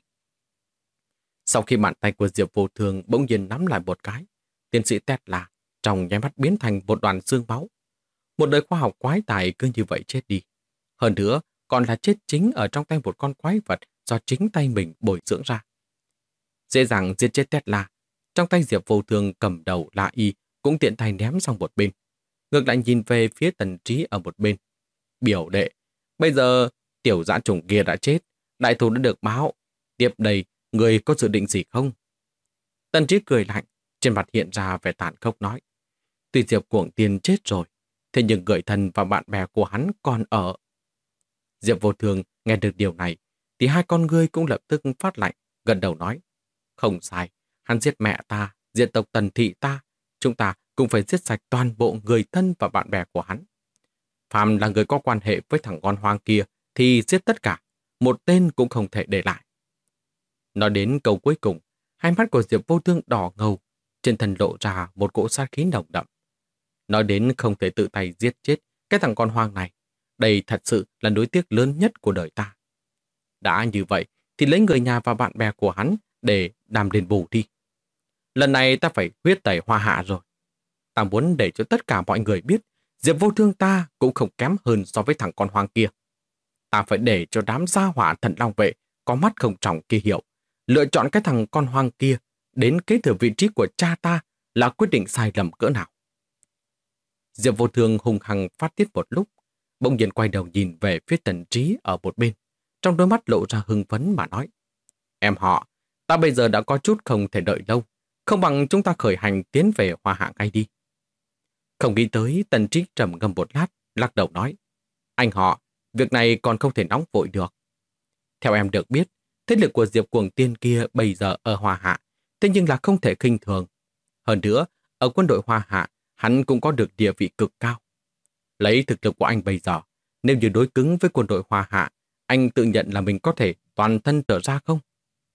Sau khi bàn tay của Diệp Vô Thường bỗng nhiên nắm lại một cái, tiến sĩ Tẹt là trong nháy mắt biến thành một đoàn xương máu. Một đời khoa học quái tài cứ như vậy chết đi. Hơn nữa, còn là chết chính ở trong tay một con quái vật do chính tay mình bồi dưỡng ra. Dễ dàng giết chết Tesla, trong tay Diệp Vô Thường cầm đầu La Y cũng tiện tay ném sang một bên. Ngược lại nhìn về phía Tần Trí ở một bên. Biểu đệ, bây giờ tiểu dã trùng kia đã chết, đại thù đã được báo. Tiếp đây, người có dự định gì không? Tần Trí cười lạnh, trên mặt hiện ra vẻ tàn khốc nói. Tuy Diệp Cuồng Tiên chết rồi, thế nhưng người thân và bạn bè của hắn còn ở. Diệp Vô Thường nghe được điều này, thì hai con ngươi cũng lập tức phát lạnh, gật đầu nói. Không sai, hắn giết mẹ ta, diệt tộc Tần thị ta, chúng ta cũng phải giết sạch toàn bộ người thân và bạn bè của hắn. Phạm là người có quan hệ với thằng con hoang kia, thì giết tất cả, một tên cũng không thể để lại. Nói đến câu cuối cùng, hai mắt của Diệp Vô Thương đỏ ngầu, trên thân lộ ra một cỗ sát khí nồng đậm. Nói đến không thể tự tay giết chết cái thằng con hoang này, đây thật sự là nối tiếc lớn nhất của đời ta. Đã như vậy, thì lấy người nhà và bạn bè của hắn để làm đền bù đi. Lần này ta phải huyết tẩy Hoa Hạ rồi. Ta muốn để cho tất cả mọi người biết Diệp Vô Thương ta cũng không kém hơn so với thằng con hoang kia. Ta phải để cho đám gia hỏa Thần Long Vệ có mắt không tròng kia hiểu. Lựa chọn cái thằng con hoang kia đến kế thừa vị trí của cha ta là quyết định sai lầm cỡ nào. Diệp Vô Thương hùng hăng phát tiết một lúc, bỗng nhiên quay đầu nhìn về phía Tần Trí ở một bên, trong đôi mắt lộ ra hưng phấn mà nói. Em họ, ta bây giờ đã có chút không thể đợi lâu, không bằng chúng ta khởi hành tiến về Hoa Hạ ngay đi. Không nghĩ tới, Tần Trí trầm ngâm một lát, lắc đầu nói. Anh họ, việc này còn không thể nóng vội được. Theo em được biết, thế lực của Diệp Cuồng Tiên kia bây giờ ở Hoa Hạ, thế nhưng là không thể khinh thường. Hơn nữa, ở quân đội Hoa Hạ, hắn cũng có được địa vị cực cao. Lấy thực lực của anh bây giờ, nếu như đối cứng với quân đội Hoa Hạ, anh tự nhận là mình có thể toàn thân trở ra không?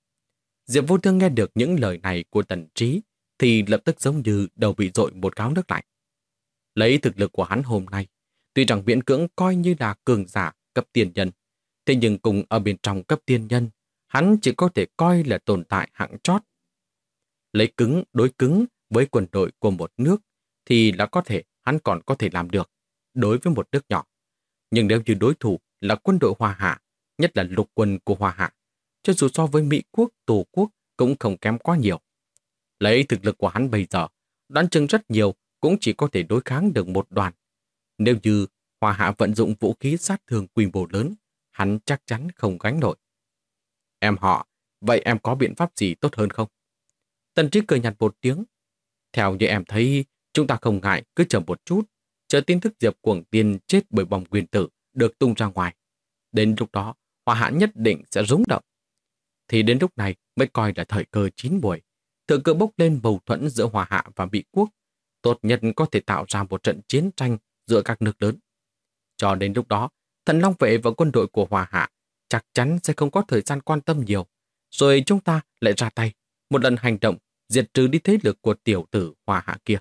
Diệp Vô Thương nghe được những lời này của Tần Trí, thì lập tức giống như đầu bị dội một gáo nước lạnh. Lấy thực lực của hắn hôm nay, tuy rằng miễn cưỡng coi như là cường giả cấp tiên nhân, thế nhưng cùng ở bên trong cấp tiên nhân, hắn chỉ có thể coi là tồn tại hạng chót. Lấy cứng đối cứng với quân đội của một nước thì là có thể hắn còn có thể làm được đối với một nước nhỏ. Nhưng nếu như đối thủ là quân đội Hoa Hạ, nhất là lục quân của Hoa Hạ, cho dù so với Mỹ quốc, Tổ quốc cũng không kém quá nhiều. Lấy thực lực của hắn bây giờ, đoán chừng rất nhiều cũng chỉ có thể đối kháng được một đoàn. Nếu như Hoa Hạ vận dụng vũ khí sát thương quy mô lớn, hắn chắc chắn không gánh nổi. Em họ, vậy em có biện pháp gì tốt hơn không? Tần Trí cười nhạt một tiếng. Theo như em thấy, chúng ta không ngại cứ chờ một chút, chờ tin tức Diệp Cuồng Tiên chết bởi bom nguyên tử được tung ra ngoài. Đến lúc đó, Hoa Hạ nhất định sẽ rúng động. Thì đến lúc này mới coi là thời cơ chín muồi, thời cơ bốc lên mâu thuẫn giữa Hoa Hạ và Mỹ quốc, tốt nhất có thể tạo ra một trận chiến tranh giữa các nước lớn. Cho đến lúc đó, Thần Long Vệ và quân đội của Hoa Hạ chắc chắn sẽ không có thời gian quan tâm nhiều, rồi chúng ta lại ra tay, một lần hành động diệt trừ đi thế lực của tiểu tử Hoa Hạ kia.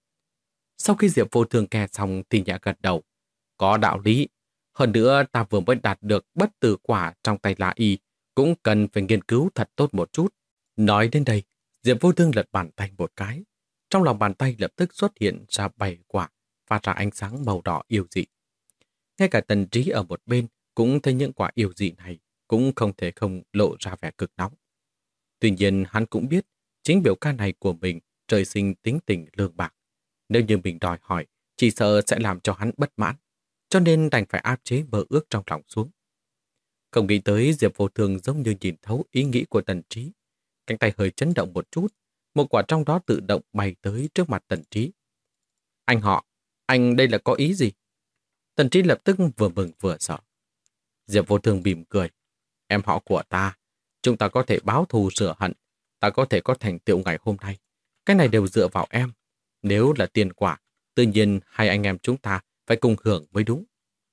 Sau khi Diệp Vô Thường nghe xong thì nhẹ gật đầu. Có đạo lý. Hơn nữa ta vừa mới đạt được bất tử quả trong tay La Y, cũng cần phải nghiên cứu thật tốt một chút. Nói đến đây, Diệp Vô Thương lật bàn tay một cái. Trong lòng bàn tay lập tức xuất hiện ra 7 quả, phát ra ánh sáng màu đỏ yêu dị. Ngay cả Tần Trí ở một bên cũng thấy những quả yêu dị này, cũng không thể không lộ ra vẻ cực nóng. Tuy nhiên hắn cũng biết, chính biểu ca này của mình trời sinh tính tình lương bạc. Nếu như mình đòi hỏi, chỉ sợ sẽ làm cho hắn bất mãn, cho nên đành phải áp chế mơ ước trong lòng xuống. Không nghĩ tới Diệp Vô Thường giống như nhìn thấu ý nghĩ của Tần Trí. Cánh tay hơi chấn động một chút, một quả trong đó tự động bay tới trước mặt Tần Trí. Anh họ, anh đây là có ý gì? Tần Trí lập tức vừa mừng vừa sợ. Diệp Vô Thường mỉm cười. Em họ của ta, chúng ta có thể báo thù rửa hận, ta có thể có thành tựu ngày hôm nay. Cái này đều dựa vào em. Nếu là tiền quả, tự nhiên hai anh em chúng ta phải cùng hưởng mới đúng.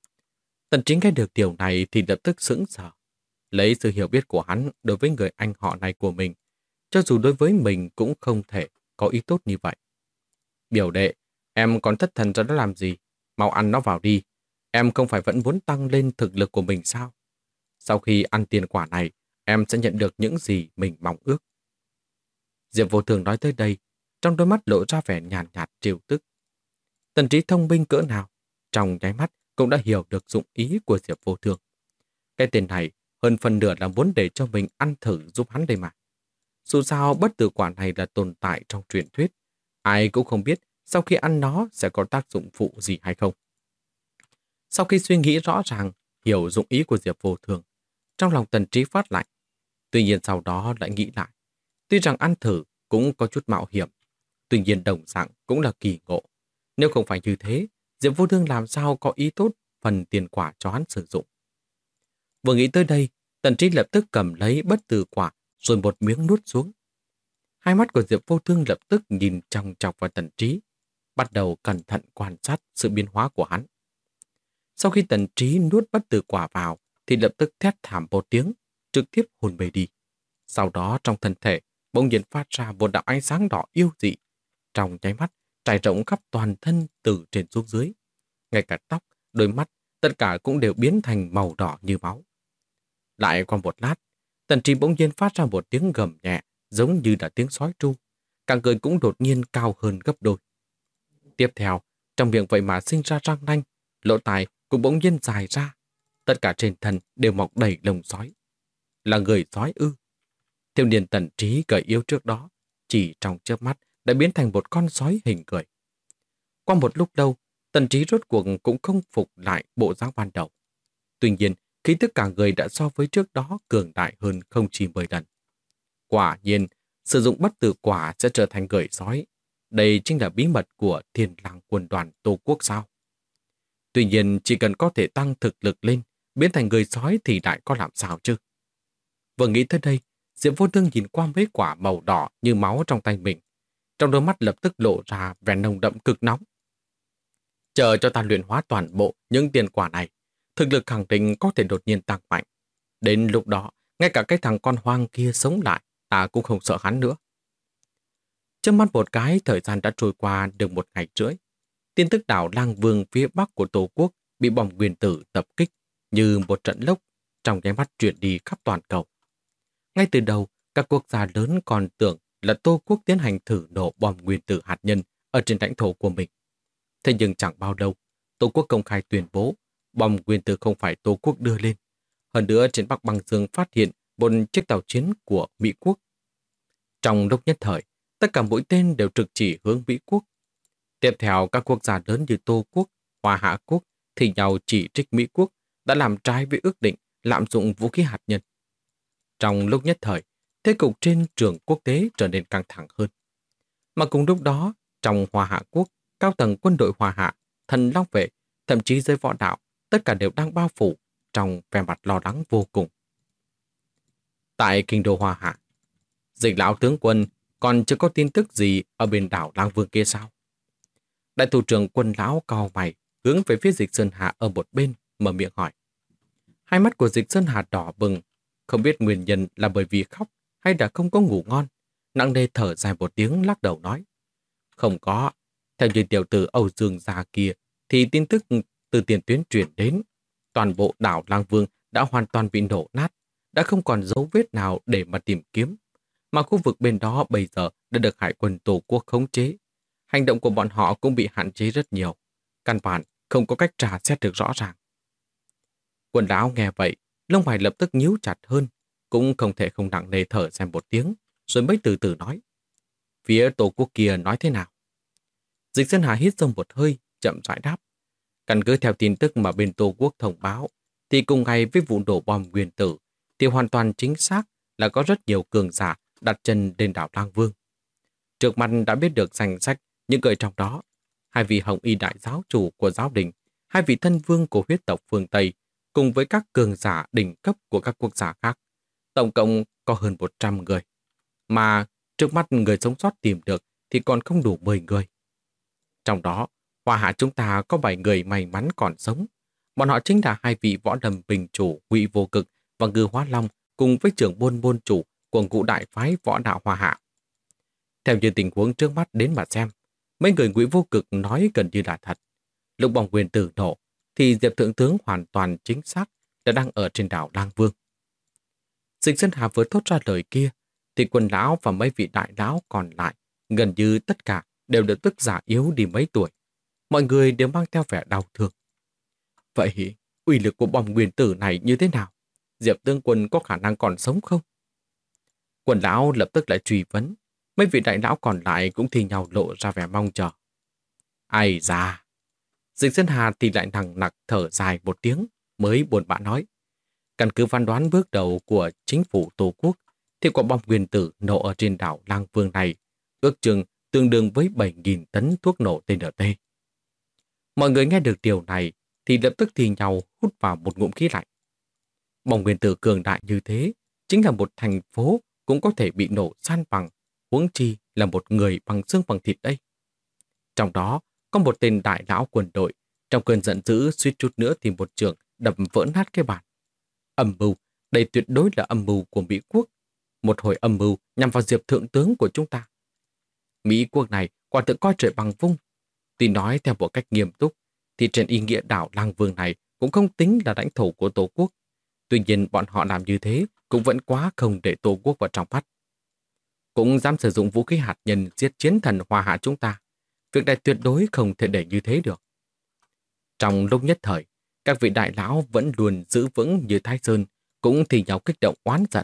Tần Trí nghe được điều này thì lập tức sững sờ. Lấy sự hiểu biết của hắn đối với người anh họ này của mình, cho dù đối với mình cũng không thể có ý tốt như vậy. Biểu đệ, em còn thất thần ra đó làm gì? Mau ăn nó vào đi. Em không phải vẫn muốn tăng lên thực lực của mình sao? Sau khi ăn tiền quả này, em sẽ nhận được những gì mình mong ước. Diệp Vô Thường nói tới đây, trong đôi mắt lộ ra vẻ nhàn nhạt trêu tức. Tần Trí thông minh cỡ nào, trong nháy mắt cũng đã hiểu được dụng ý của Diệp Vô Thường. Cái tên này hơn phần nửa là muốn để cho mình ăn thử giúp hắn đây mà. Dù sao bất tử quả này là tồn tại trong truyền thuyết, ai cũng không biết sau khi ăn nó sẽ có tác dụng phụ gì hay không. Sau khi suy nghĩ rõ ràng, hiểu dụng ý của Diệp Vô Thường, trong lòng Tần Trí phát lạnh. Tuy nhiên sau đó lại nghĩ lại. Tuy rằng ăn thử cũng có chút mạo hiểm, tuy nhiên đồng dạng cũng là kỳ ngộ. Nếu không phải như thế, Diệp Vô Thương làm sao có ý tốt phần tiền quả cho hắn sử dụng. Vừa nghĩ tới đây, Tần Trí lập tức cầm lấy bất tử quả rồi một miếng nuốt xuống. Hai mắt của Diệp Vô Thương lập tức nhìn chòng chọc vào Tần Trí, bắt đầu cẩn thận quan sát sự biến hóa của hắn. Sau khi Tần Trí nuốt bất tử quả vào, thì lập tức thét thảm một tiếng, trực tiếp hôn mê đi. Sau đó trong thân thể, bỗng nhiên phát ra một đạo ánh sáng đỏ yêu dị. Trong nháy mắt, trải rộng khắp toàn thân từ trên xuống dưới. Ngay cả tóc, đôi mắt, tất cả cũng đều biến thành màu đỏ như máu. Lại qua một lát, Tần Trí bỗng nhiên phát ra một tiếng gầm nhẹ, giống như là tiếng sói tru. Cả người cũng đột nhiên cao hơn gấp đôi. Tiếp theo, trong miệng vậy mà sinh ra răng nanh, lỗ tai cũng bỗng nhiên dài ra. Tất cả trên thân đều mọc đầy lông sói. Là người sói ư? Thiếu niên Tần Trí gầy yếu trước đó, chỉ trong chớp mắt đã biến thành một con sói hình người. Qua một lúc lâu, Tần Trí rốt cuộc cũng không phục lại bộ dáng ban đầu. Tuy nhiên, khí tức cả người đã so với trước đó cường đại hơn không chỉ 10 lần. Quả nhiên, sử dụng bất tử quả sẽ trở thành người sói. Đây chính là bí mật của Thiên Lang quân đoàn Tô Quốc sao? Tuy nhiên, chỉ cần có thể tăng thực lực lên, biến thành người sói thì lại có làm sao chứ? Vừa nghĩ tới đây, Diệp Vô Thương nhìn qua mấy quả màu đỏ như máu trong tay mình. Trong đôi mắt lập tức lộ ra vẻ nồng đậm cực nóng. Chờ cho ta luyện hóa toàn bộ những tiền quả này, thực lực khẳng định có thể đột nhiên tăng mạnh. Đến lúc đó, ngay cả cái thằng con hoang kia sống lại, ta cũng không sợ hắn nữa. Trước mắt một cái, thời gian đã trôi qua được 1 ngày rưỡi. Tin tức đảo Lang Vương phía bắc của Tổ quốc bị bom nguyên tử tập kích như một trận lốc, trong nháy mắt chuyển đi khắp toàn cầu. Ngay từ đầu, các quốc gia lớn còn tưởng là Tô Quốc tiến hành thử nổ bom nguyên tử hạt nhân ở trên lãnh thổ của mình. Thế nhưng chẳng bao lâu, Tô Quốc công khai tuyên bố bom nguyên tử không phải Tô Quốc đưa lên. Hơn nữa, trên Bắc Băng Dương phát hiện một chiếc tàu chiến của Mỹ Quốc. Trong lúc nhất thời, tất cả mũi tên đều trực chỉ hướng Mỹ Quốc. Tiếp theo, các quốc gia lớn như Tô Quốc, Hoa Hạ Quốc thì nhau chỉ trích Mỹ Quốc đã làm trái với ước định lạm dụng vũ khí hạt nhân. Trong lúc nhất thời, thế cục trên trường quốc tế trở nên căng thẳng hơn. Mà cùng lúc đó, trong Hoa Hạ Quốc, cao tầng quân đội Hoa Hạ, thần Long Vệ, thậm chí giới võ đạo, tất cả đều đang bao phủ trong vẻ mặt lo lắng vô cùng. Tại kinh đô Hoa Hạ, Dịch lão tướng quân còn chưa có tin tức gì ở bên đảo Lang Vương kia sao? Đại thủ trưởng Quân lão cau mày, hướng về phía Dịch Sơn Hà ở một bên, mở miệng hỏi. Hai mắt của Dịch Sơn Hà đỏ bừng, không biết nguyên nhân là bởi vì khóc hay là không có ngủ ngon. Nặng nề thở dài một tiếng lắc đầu nói. Không có, theo như tiểu tử Âu Dương gia kia thì tin tức từ tiền tuyến truyền đến. Toàn bộ đảo Lang Vương đã hoàn toàn bị nổ nát, đã không còn dấu vết nào để mà tìm kiếm. Mà khu vực bên đó bây giờ đã được Hải quân Tổ quốc khống chế. Hành động của bọn họ cũng bị hạn chế rất nhiều. Căn bản không có cách tra xét được rõ ràng. Quân lão nghe vậy, lông mày lập tức nhíu chặt hơn, cũng không thể không nặng nề thở xem một tiếng, rồi mới từ từ nói. Phía Tổ quốc kia nói thế nào? Dịch Sơn Hà hít sâu một hơi, chậm rãi đáp. Căn cứ theo tin tức mà bên Tổ quốc thông báo, thì cùng ngày với vụ nổ bom nguyên tử, thì hoàn toàn chính xác là có rất nhiều cường giả đặt chân lên đảo Lang Vương. Trước mặt đã biết được danh sách những người trong đó, 2 vị Hồng Y đại giáo chủ của giáo đình, 2 vị thân vương của huyết tộc phương Tây, cùng với các cường giả đỉnh cấp của các quốc gia khác. Tổng cộng có hơn 100 người. Mà trước mắt người sống sót tìm được thì còn không đủ 10 người. Trong đó, Hoa Hạ chúng ta có 7 người may mắn còn sống. Bọn họ chính là 2 vị võ đầm bình chủ Ngụy Vô Cực và Ngư Hóa Long cùng với trưởng môn môn chủ của ngũ đại phái võ đạo Hoa Hạ. Theo như tình huống trước mắt đến mà xem, mấy người Ngụy Vô Cực nói gần như là thật. Lúc bom nguyên tử nổ, thì Diệp Thượng Tướng hoàn toàn chính xác đã đang ở trên đảo Lang Vương. Dịch Dân Hà vừa thốt ra lời kia, thì Quân lão và mấy vị đại lão còn lại, gần như tất cả đều được tức già yếu đi mấy tuổi. Mọi người đều mang theo vẻ đau thương. Vậy, uy lực của bom nguyên tử này như thế nào? Diệp Tướng Quân có khả năng còn sống không? Quân lão lập tức lại truy vấn. Mấy vị đại lão còn lại cũng thi nhau lộ ra vẻ mong chờ. Ai da! Dịch Dân Hà thì lại nặng nặc thở dài một tiếng, mới buồn bã nói. Căn cứ phán đoán bước đầu của chính phủ Tổ quốc, thì quả bom nguyên tử nổ ở trên đảo Lang Vương này ước chừng tương đương với 7.000 tấn thuốc nổ TNT. Mọi người nghe được điều này thì lập tức thi nhau hút vào một ngụm khí lạnh. Bom nguyên tử cường đại như thế, chính là một thành phố cũng có thể bị nổ san bằng, huống chi là một người bằng xương bằng thịt đây. Trong đó, có một tên đại lão quân đội, trong cơn giận dữ suýt chút nữa thì một trường đập vỡ nát cái bàn. Âm mưu, đây tuyệt đối là âm mưu của Mỹ quốc, một hồi âm mưu nhằm vào Diệp Thượng Tướng của chúng ta. Mỹ quốc này quả thực coi trời bằng vung. Tuy nói theo một cách nghiêm túc, thì trên ý nghĩa đảo Lang Vương này cũng không tính là lãnh thổ của Tổ quốc. Tuy nhiên bọn họ làm như thế cũng vẫn quá không để Tổ quốc vào trong mắt. Cũng dám sử dụng vũ khí hạt nhân giết chiến thần Hoa Hạ chúng ta. Việc này tuyệt đối không thể để như thế được. Trong lúc nhất thời, các vị đại lão vẫn luôn giữ vững như Thái Sơn, cũng thì nhau kích động oán giận.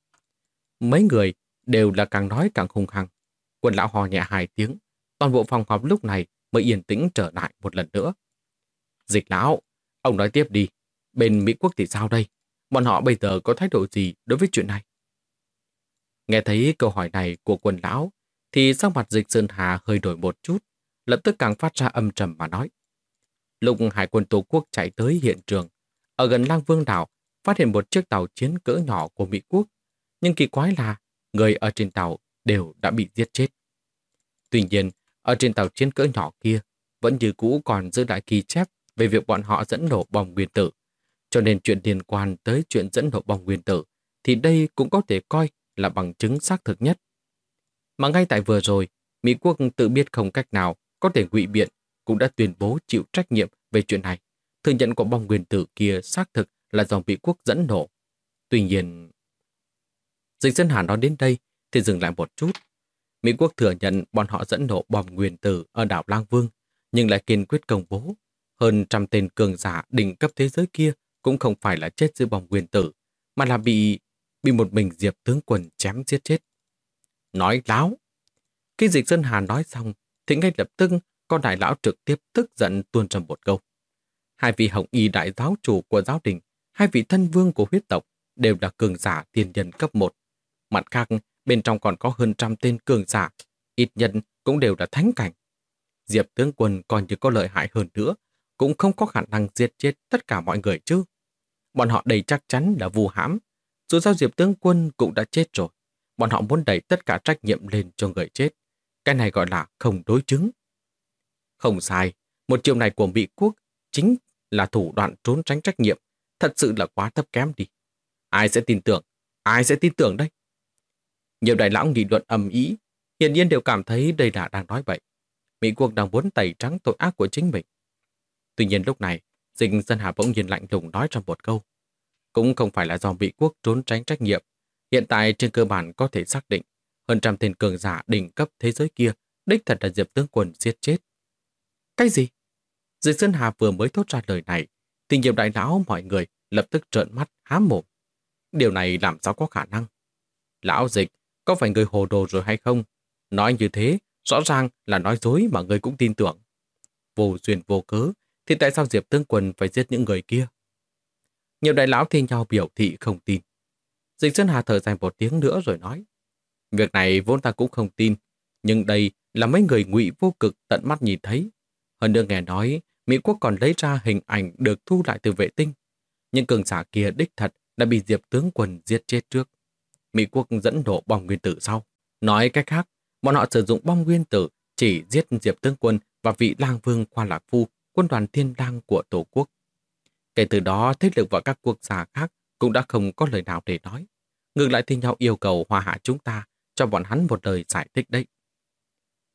Mấy người đều là càng nói càng hung hăng. Quân lão hò nhẹ 2 tiếng, toàn bộ phòng họp lúc này mới yên tĩnh trở lại một lần nữa. Dịch lão, ông nói tiếp đi, bên Mỹ quốc thì sao đây? Bọn họ bây giờ có thái độ gì đối với chuyện này? Nghe thấy câu hỏi này của Quân lão, thì sắc mặt Dịch Sơn Hà hơi đổi một chút, lập tức càng phát ra âm trầm mà nói. Lúc Hải quân Tổ quốc chạy tới hiện trường, ở gần Lang Vương đảo, phát hiện một chiếc tàu chiến cỡ nhỏ của Mỹ quốc, nhưng kỳ quái là người ở trên tàu đều đã bị giết chết. Tuy nhiên, ở trên tàu chiến cỡ nhỏ kia, vẫn như cũ còn giữ lại ghi chép về việc bọn họ dẫn nổ bom nguyên tử. Cho nên chuyện liên quan tới chuyện dẫn nổ bom nguyên tử, thì đây cũng có thể coi là bằng chứng xác thực nhất. Mà ngay tại vừa rồi, Mỹ quốc tự biết không cách nào có thể ngụy biện, cũng đã tuyên bố chịu trách nhiệm về chuyện này, thừa nhận quả bom nguyên tử kia xác thực là do Mỹ quốc dẫn nổ. Tuy nhiên, Dịch Dân Hà nói đến đây thì dừng lại một chút. Mỹ quốc thừa nhận bọn họ dẫn nổ bom nguyên tử ở đảo Lang Vương, nhưng lại kiên quyết công bố hơn 100 tên cường giả đỉnh cấp thế giới kia cũng không phải là chết dưới bom nguyên tử, mà là bị một mình Diệp tướng quân chém giết chết. Nói láo! Khi Dịch Dân Hà nói xong, thì ngay lập tức con đại lão trực tiếp tức giận tuôn ra một câu. Hai vị hồng y đại giáo chủ của giáo đình, hai vị thân vương của huyết tộc đều là cường giả tiên nhân cấp 1. Mặt khác, bên trong còn có hơn 100 tên cường giả, ít nhân cũng đều là thánh cảnh. Diệp tướng quân còn như có lợi hại hơn nữa, cũng không có khả năng giết chết tất cả mọi người chứ. Bọn họ đầy chắc chắn là vu hãm. Dù sao Diệp tướng quân cũng đã chết rồi. Bọn họ muốn đẩy tất cả trách nhiệm lên cho người chết. Cái này gọi là không đối chứng. Không sai, một chiêu này của Mỹ quốc chính là thủ đoạn trốn tránh trách nhiệm. Thật sự là quá thấp kém đi. Ai sẽ tin tưởng? Ai sẽ tin tưởng đây? Nhiều đại lão nghị luận ầm ĩ, hiển nhiên đều cảm thấy đây là đang nói bậy. Mỹ quốc đang muốn tẩy trắng tội ác của chính mình. Tuy nhiên lúc này, Dịch Dân Hà bỗng nhiên lạnh lùng nói trong một câu. Cũng không phải là do Mỹ quốc trốn tránh trách nhiệm. Hiện tại trên cơ bản có thể xác định hơn 100 tên cường giả đỉnh cấp thế giới kia đích thật là Diệp tướng quân giết chết. Cái gì? Dịch Dân Hà vừa mới thốt ra lời này, thì nhiều đại lão mọi người lập tức trợn mắt há mồm. Điều này làm sao có khả năng? Lão Dịch, có phải người hồ đồ rồi hay không? Nói như thế, rõ ràng là nói dối mà người cũng tin tưởng. Vô duyên vô cớ, thì tại sao Diệp tướng quân phải giết những người kia? Nhiều đại lão thi nhau biểu thị không tin. Dịch Dân Hà thở dài một tiếng nữa rồi nói. Việc này vốn ta cũng không tin, nhưng đây là mấy người Ngụy Vô Cực tận mắt nhìn thấy. Hơn nữa nghe nói, Mỹ quốc còn lấy ra hình ảnh được thu lại từ vệ tinh. Nhưng cường giả kia đích thật đã bị Diệp tướng quân giết chết trước. Mỹ quốc dẫn nổ bom nguyên tử sau. Nói cách khác, bọn họ sử dụng bom nguyên tử chỉ giết Diệp tướng quân và vị lang vương Khoa Lạc Phu, quân đoàn thiên lang của Tổ quốc. Kể từ đó, thế lực và các quốc gia khác cũng đã không có lời nào để nói. Ngược lại thì nhau yêu cầu Hoa Hạ chúng ta cho bọn hắn một lời giải thích đấy.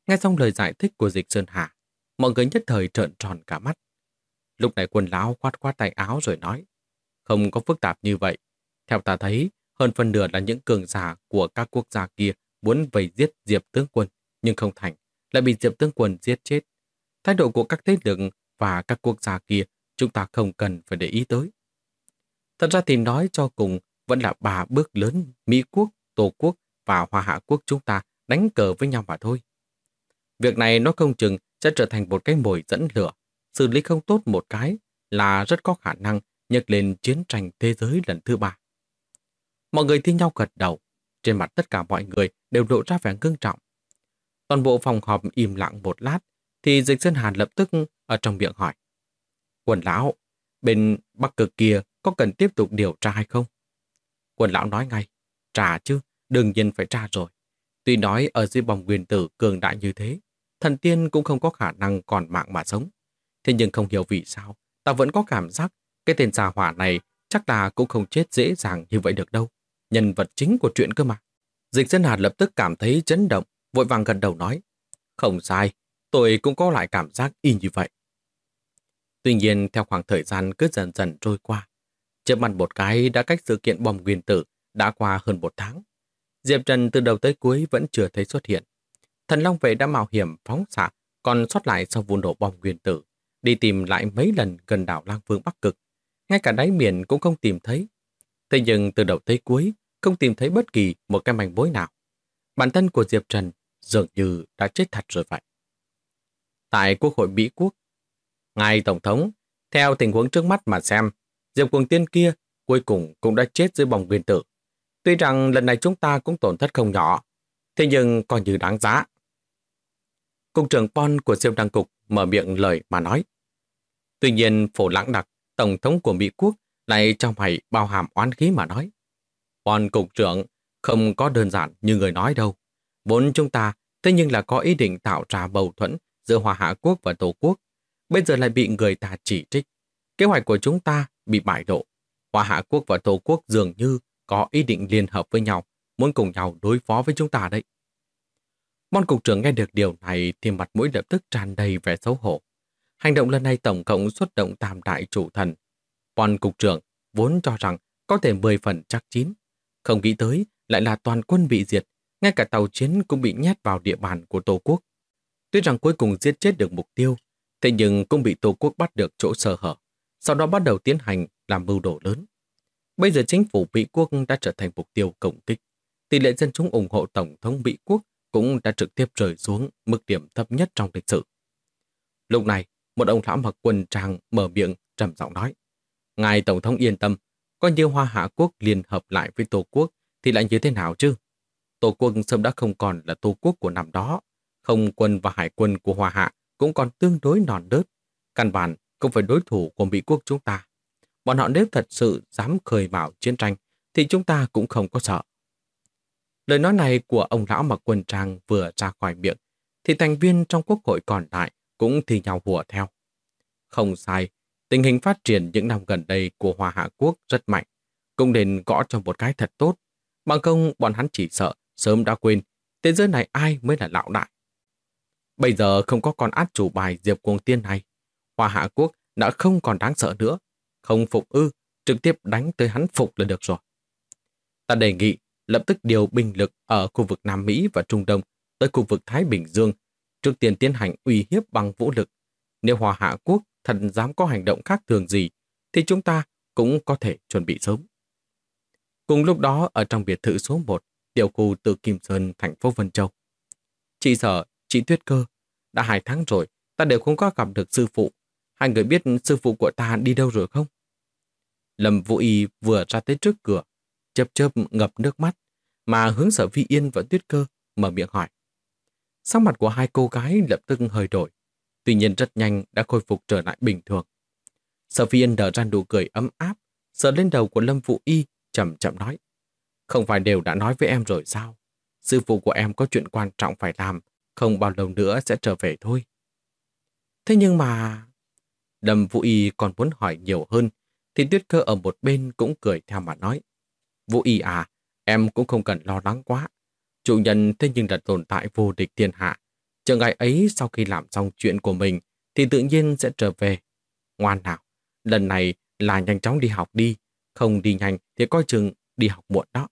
Nghe xong lời giải thích của Dịch Sơn Hà, mọi người nhất thời trợn tròn cả mắt. Lúc này Quân lão khoát khoát tay áo rồi nói, không có phức tạp như vậy. Theo ta thấy, hơn phần nửa là những cường giả của các quốc gia kia muốn vây giết Diệp tướng quân, nhưng không thành, lại bị Diệp tướng quân giết chết. Thái độ của các thế lực và các quốc gia kia chúng ta không cần phải để ý tới. Thật ra thì nói cho cùng vẫn là 3 bước lớn Mỹ quốc, Tô quốc và Hoa Hạ quốc chúng ta đánh cờ với nhau mà thôi. Việc này nó không chừng sẽ trở thành một cái mồi dẫn lửa, xử lý không tốt một cái là rất có khả năng nhấc lên chiến tranh thế giới lần thứ 3. Mọi người thi nhau gật đầu, trên mặt tất cả mọi người đều lộ ra vẻ ngưng trọng. Toàn bộ phòng họp im lặng một lát, thì Dịch Sơn Hàn lập tức ở trong miệng hỏi. Quần lão, bên Bắc Cực kia có cần tiếp tục điều tra hay không? Quần lão nói ngay, tra chứ, đương nhiên phải tra rồi. Tuy nói ở dưới vòng nguyên tử cường đại như thế, thần tiên cũng không có khả năng còn mạng mà sống. Thế nhưng không hiểu vì sao, ta vẫn có cảm giác cái tên gia hỏa này chắc là cũng không chết dễ dàng như vậy được đâu. Nhân vật chính của chuyện cơ mà. Dịch Sơn Hàn lập tức cảm thấy chấn động, vội vàng gật đầu nói. Không sai, tôi cũng có lại cảm giác y như vậy. Tuy nhiên, theo khoảng thời gian cứ dần dần trôi qua, chớp mắt một cái đã cách sự kiện bom nguyên tử đã qua hơn 1 tháng. Diệp Trần từ đầu tới cuối vẫn chưa thấy xuất hiện. Thần Long Vệ đã mạo hiểm phóng xạ, còn sót lại sau vụ nổ bom nguyên tử, đi tìm lại mấy lần gần đảo Lang Vương Bắc Cực. Ngay cả đáy biển cũng không tìm thấy. Thế nhưng từ đầu tới cuối, không tìm thấy bất kỳ một cái manh mối nào. Bản thân của Diệp Trần dường như đã chết thật rồi vậy. Tại Quốc hội Mỹ Quốc, ngài Tổng thống, theo tình huống trước mắt mà xem, Diệp Cuồng Tiên kia cuối cùng cũng đã chết dưới bom nguyên tử. Tuy rằng lần này chúng ta cũng tổn thất không nhỏ, thế nhưng coi như đáng giá. Cục trưởng Pon của Siêu Đăng Cục mở miệng lời mà nói. Tuy nhiên, Phổ Lãng Đặc, Tổng thống của Mỹ Quốc, lại trong mày bao hàm oán khí mà nói. Pon Cục trưởng không có đơn giản như người nói đâu. Vốn chúng ta thế nhưng là có ý định tạo ra mâu thuẫn giữa Hoa Hạ Quốc và Tô Quốc. Bây giờ lại bị người ta chỉ trích. Kế hoạch của chúng ta bị bại lộ. Hoa Hạ Quốc và Tô Quốc dường như có ý định liên hợp với nhau, muốn cùng nhau đối phó với chúng ta đấy. Bon cục trưởng nghe được điều này thì mặt mũi lập tức tràn đầy vẻ xấu hổ. Hành động lần này tổng cộng xuất động tam đại chủ thần. Bon cục trưởng vốn cho rằng có thể 10 phần chắc chín. Không nghĩ tới lại là toàn quân bị diệt, ngay cả tàu chiến cũng bị nhét vào địa bàn của Tô Quốc. Tuy rằng cuối cùng giết chết được mục tiêu, thế nhưng cũng bị Tô Quốc bắt được chỗ sơ hở, sau đó bắt đầu tiến hành làm mưu đồ lớn. Bây giờ chính phủ Mỹ Quốc đã trở thành mục tiêu công kích. Tỷ lệ dân chúng ủng hộ Tổng thống Mỹ Quốc cũng đã trực tiếp rơi xuống mức điểm thấp nhất trong lịch sử. Lúc này, một ông lão mặc quần trang mở miệng trầm giọng nói. Ngài Tổng thống yên tâm, coi như Hoa Hạ Quốc liên hợp lại với Tô Quốc thì lại như thế nào chứ? Tô Quốc sớm đã không còn là Tô Quốc của năm đó. Không quân và hải quân của Hoa Hạ cũng còn tương đối non nớt. Căn bản không phải đối thủ của Mỹ Quốc chúng ta. Bọn họ nếu thật sự dám khơi mào chiến tranh thì chúng ta cũng không có sợ. Lời nói này của ông lão mặc quần trang vừa ra khỏi miệng thì thành viên trong quốc hội còn lại cũng thì nhau hùa theo. Không sai, tình hình phát triển những năm gần đây của Hoa Hạ Quốc rất mạnh, cũng nên gõ cho một cái thật tốt. Bằng không bọn hắn chỉ sợ sớm đã quên thế giới này ai mới là lão đại. Bây giờ không có con át chủ bài Diệp Cuồng Tiên này, Hoa Hạ Quốc đã không còn đáng sợ nữa. Không phục ư, trực tiếp đánh tới hắn phục là được rồi. Ta đề nghị lập tức điều binh lực ở khu vực Nam Mỹ và Trung Đông tới khu vực Thái Bình Dương, trước tiên tiến hành uy hiếp bằng vũ lực. Nếu Hoa Hạ Quốc thật dám có hành động khác thường gì, thì chúng ta cũng có thể chuẩn bị sớm. Cùng lúc đó, ở trong biệt thự số 1, tiểu khu Tự Kim Sơn, thành phố Vân Châu. Chị Sở, chị Tuyết Cơ, đã 2 tháng rồi, ta đều không có gặp được sư phụ. Hai người biết sư phụ của ta đi đâu rồi không? Lâm Vũ Y vừa ra tới trước cửa, chớp chớp ngập nước mắt, mà hướng Sở Phi Yên và Tuyết Cơ mở miệng hỏi. Sắc mặt của hai cô gái lập tức hơi đổi, tuy nhiên rất nhanh đã khôi phục trở lại bình thường. Sở Phi Yên nở ra nụ cười ấm áp, sờ lên đầu của Lâm Vũ Y, chậm chậm nói. Không phải đều đã nói với em rồi sao? Sư phụ của em có chuyện quan trọng phải làm, không bao lâu nữa sẽ trở về thôi. Thế nhưng mà... Lâm Vũ Y còn muốn hỏi nhiều hơn, thì Tuyết Cơ ở một bên cũng cười theo mà nói. Vũ Y à, em cũng không cần lo lắng quá. Chủ nhân thế nhưng là tồn tại vô địch thiên hạ. Chờ ngày ấy sau khi làm xong chuyện của mình thì tự nhiên sẽ trở về. Ngoan nào, lần này là nhanh chóng đi học đi, không đi nhanh thì coi chừng đi học muộn đó.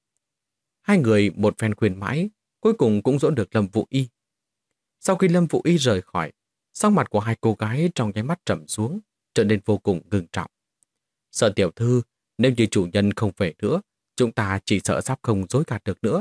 Hai người một phen khuyên mãi, cuối cùng cũng dỗ được Lâm Vũ Y. Sau khi Lâm Vũ Y rời khỏi, sắc mặt của hai cô gái trong nháy mắt trầm xuống, trở nên vô cùng ngưng trọng. Sợ tiểu thư, nếu như chủ nhân không về nữa, chúng ta chỉ sợ sắp không dối gạt được nữa.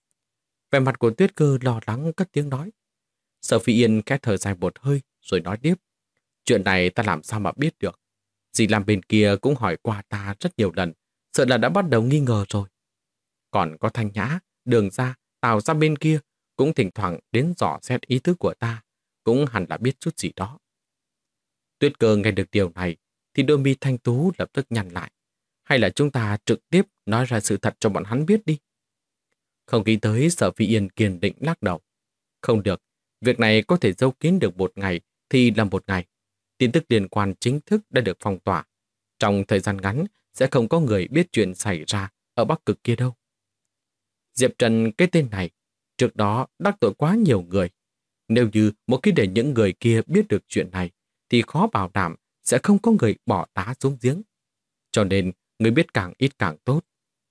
Vẻ mặt của Tuyết Cơ lo lắng cất tiếng nói. Sở Phi Yên khẽ thở dài một hơi rồi nói tiếp. Chuyện này ta làm sao mà biết được. Dì làm bên kia cũng hỏi qua ta rất nhiều lần, sợ là đã bắt đầu nghi ngờ rồi. Còn có Thanh Nhã, Đường Ra, Tào Ra bên kia cũng thỉnh thoảng đến dò xét ý tứ của ta, cũng hẳn là biết chút gì đó. Tuyết Cơ nghe được điều này thì đôi mi thanh tú lập tức nhăn lại. Hay là chúng ta trực tiếp nói ra sự thật cho bọn hắn biết đi. Không nghĩ tới Sở Phi Yên kiên định lắc đầu. Không được, việc này có thể giấu kín được một ngày thì là một ngày. Tin tức liên quan chính thức đã được phong tỏa. Trong thời gian ngắn sẽ không có người biết chuyện xảy ra ở Bắc Cực kia đâu. Diệp Trần cái tên này, trước đó đắc tội quá nhiều người. Nếu như một khi để những người kia biết được chuyện này, thì khó bảo đảm sẽ không có người bỏ đá xuống giếng. Cho nên, người biết càng ít càng tốt.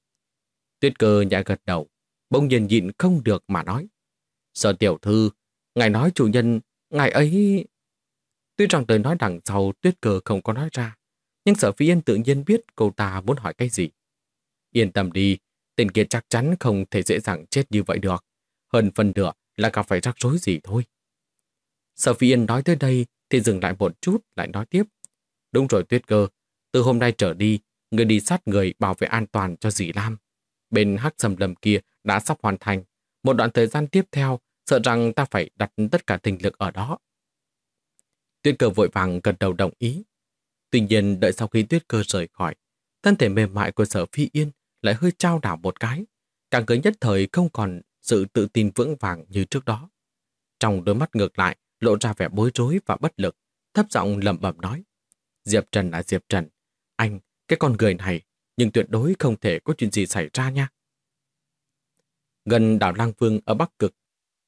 Tuyết Cơ nhẹ gật đầu, bỗng nhiên nhịn không được mà nói. Sở tiểu thư, ngài nói chủ nhân, ngài ấy... Tuy rằng lời nói đằng sau Tuyết Cơ không có nói ra, nhưng Sở Phi Yên tự nhiên biết cô ta muốn hỏi cái gì. Yên tâm đi, tên kia chắc chắn không thể dễ dàng chết như vậy được. Hơn phần nửa là gặp phải rắc rối gì thôi. Sở Phi Yên nói tới đây thì dừng lại một chút lại nói tiếp. Đúng rồi Tuyết Cơ, từ hôm nay trở đi, người đi sát người bảo vệ an toàn cho dì Lam. Bên Hắc Sầm Lâm kia đã sắp hoàn thành. Một đoạn thời gian tiếp theo, sợ rằng ta phải đặt tất cả tinh lực ở đó. Tuyết Cơ vội vàng gật đầu đồng ý. Tuy nhiên đợi sau khi Tuyết Cơ rời khỏi, thân thể mềm mại của Sở Phi Yên lại hơi chao đảo một cái. Cả người nhất thời không còn sự tự tin vững vàng như trước đó. Trong đôi mắt ngược lại lộ ra vẻ bối rối và bất lực, thấp giọng lẩm bẩm nói. Diệp Trần là Diệp Trần, anh, cái con người này, nhưng tuyệt đối không thể có chuyện gì xảy ra nha. Gần đảo Lang Vương ở Bắc Cực,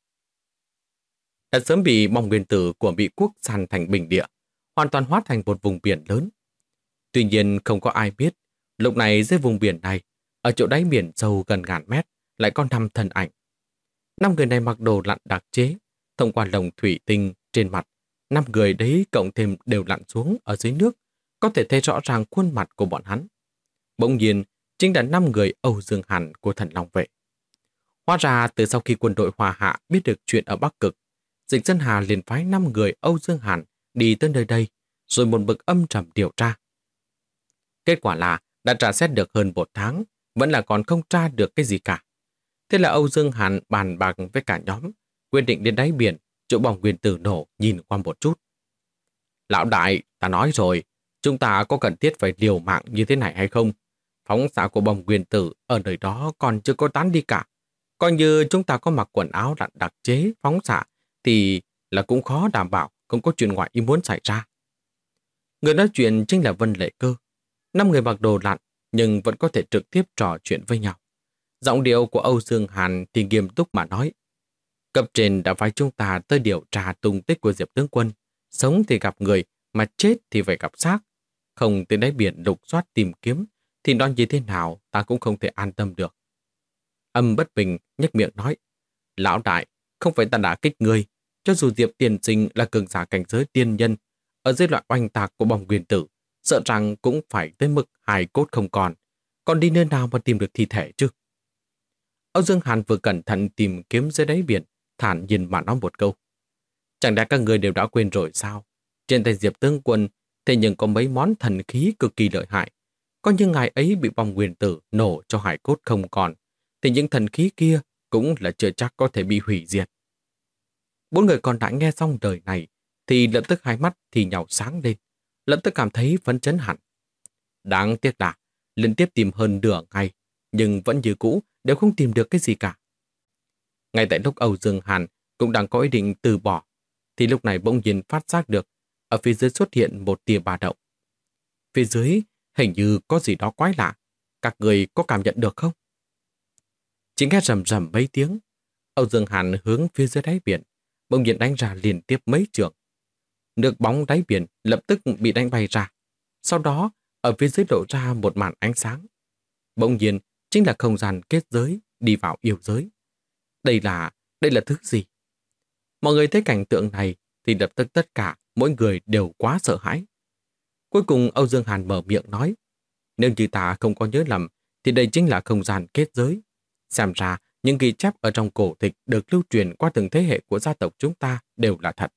đã sớm bị bom nguyên tử của Mỹ quốc san thành bình địa, hoàn toàn hóa thành một vùng biển lớn. Tuy nhiên không có ai biết, lúc này dưới vùng biển này, ở chỗ đáy biển sâu gần ngàn mét, lại có 5 thân ảnh. 5 người này mặc đồ lặn đặc chế, thông qua lồng thủy tinh trên mặt. 5 người đấy cộng thêm đều lặn xuống ở dưới nước, có thể thấy rõ ràng khuôn mặt của bọn hắn. Bỗng nhiên, chính là 5 người Âu Dương Hàn của Thần Long Vệ. Hóa ra từ sau khi quân đội Hoa Hạ biết được chuyện ở Bắc Cực, Dịch Dân Hà liền phái 5 người Âu Dương Hàn đi tới nơi đây, rồi một bực âm trầm điều tra. Kết quả là đã tra xét được hơn 1 tháng, vẫn là còn không tra được cái gì cả. Thế là Âu Dương Hàn bàn bạc với cả nhóm, quyết định đến đáy biển, chỗ bom nguyên tử nổ nhìn qua một chút. Lão đại, ta nói rồi, chúng ta có cần thiết phải liều mạng như thế này hay không? Phóng xạ của bom nguyên tử ở nơi đó còn chưa có tán đi cả. Coi như chúng ta có mặc quần áo lặn đặc chế phóng xạ thì là cũng khó đảm bảo không có chuyện ngoài ý muốn xảy ra. Người nói chuyện chính là Vân Lệ Cơ. 5 người mặc đồ lặn nhưng vẫn có thể trực tiếp trò chuyện với nhau. Giọng điệu của Âu Dương Hàn thì nghiêm túc mà nói. Cấp trên đã phái chúng ta tới điều tra tung tích của Diệp tướng quân. Sống thì gặp người, mà chết thì phải gặp xác. Không tới đáy biển lục soát tìm kiếm, thì nói như thế nào ta cũng không thể an tâm được. Âm Bất Bình nhếch miệng nói. Lão đại, không phải ta đã kích ngươi. Cho dù Diệp tiền sinh là cường giả cảnh giới tiên nhân, ở dưới loại oanh tạc của bom nguyên tử, sợ rằng cũng phải tới mức hài cốt không còn. Còn đi nơi nào mà tìm được thi thể chứ? Âu Dương Hàn vừa cẩn thận tìm kiếm dưới đáy biển, thản nhiên mà nói một câu. Chẳng lẽ các người đều đã quên rồi sao? Trên tay Diệp tướng quân, thế nhưng có mấy món thần khí cực kỳ lợi hại. Có như ngài ấy bị bom nguyên tử nổ cho hải cốt không còn, thì những thần khí kia cũng là chưa chắc có thể bị hủy diệt. 4 người còn lại nghe xong đời này, thì lập tức hai mắt thì nhàu sáng lên, lập tức cảm thấy phấn chấn hẳn. Đáng tiếc là liên tiếp tìm hơn nửa ngày, nhưng vẫn như cũ đều không tìm được cái gì cả. Ngay tại lúc Âu Dương Hàn cũng đang có ý định từ bỏ, thì lúc này bỗng nhiên phát giác được ở phía dưới xuất hiện một tia ba động. Phía dưới hình như có gì đó quái lạ, các người có cảm nhận được không? Chỉ nghe rầm rầm mấy tiếng, Âu Dương Hàn hướng phía dưới đáy biển, bỗng nhiên đánh ra liên tiếp mấy trường. Nước bóng đáy biển lập tức bị đánh bay ra. Sau đó, ở phía dưới lộ ra một màn ánh sáng. Bỗng nhiên, chính là không gian kết giới đi vào yêu giới. Đây là thứ gì? Mọi người thấy cảnh tượng này thì lập tức tất cả mỗi người đều quá sợ hãi. Cuối cùng Âu Dương Hàn mở miệng nói, nếu như ta không có nhớ lầm thì đây chính là không gian kết giới. Xem ra những ghi chép ở trong cổ tịch được lưu truyền qua từng thế hệ của gia tộc chúng ta đều là thật.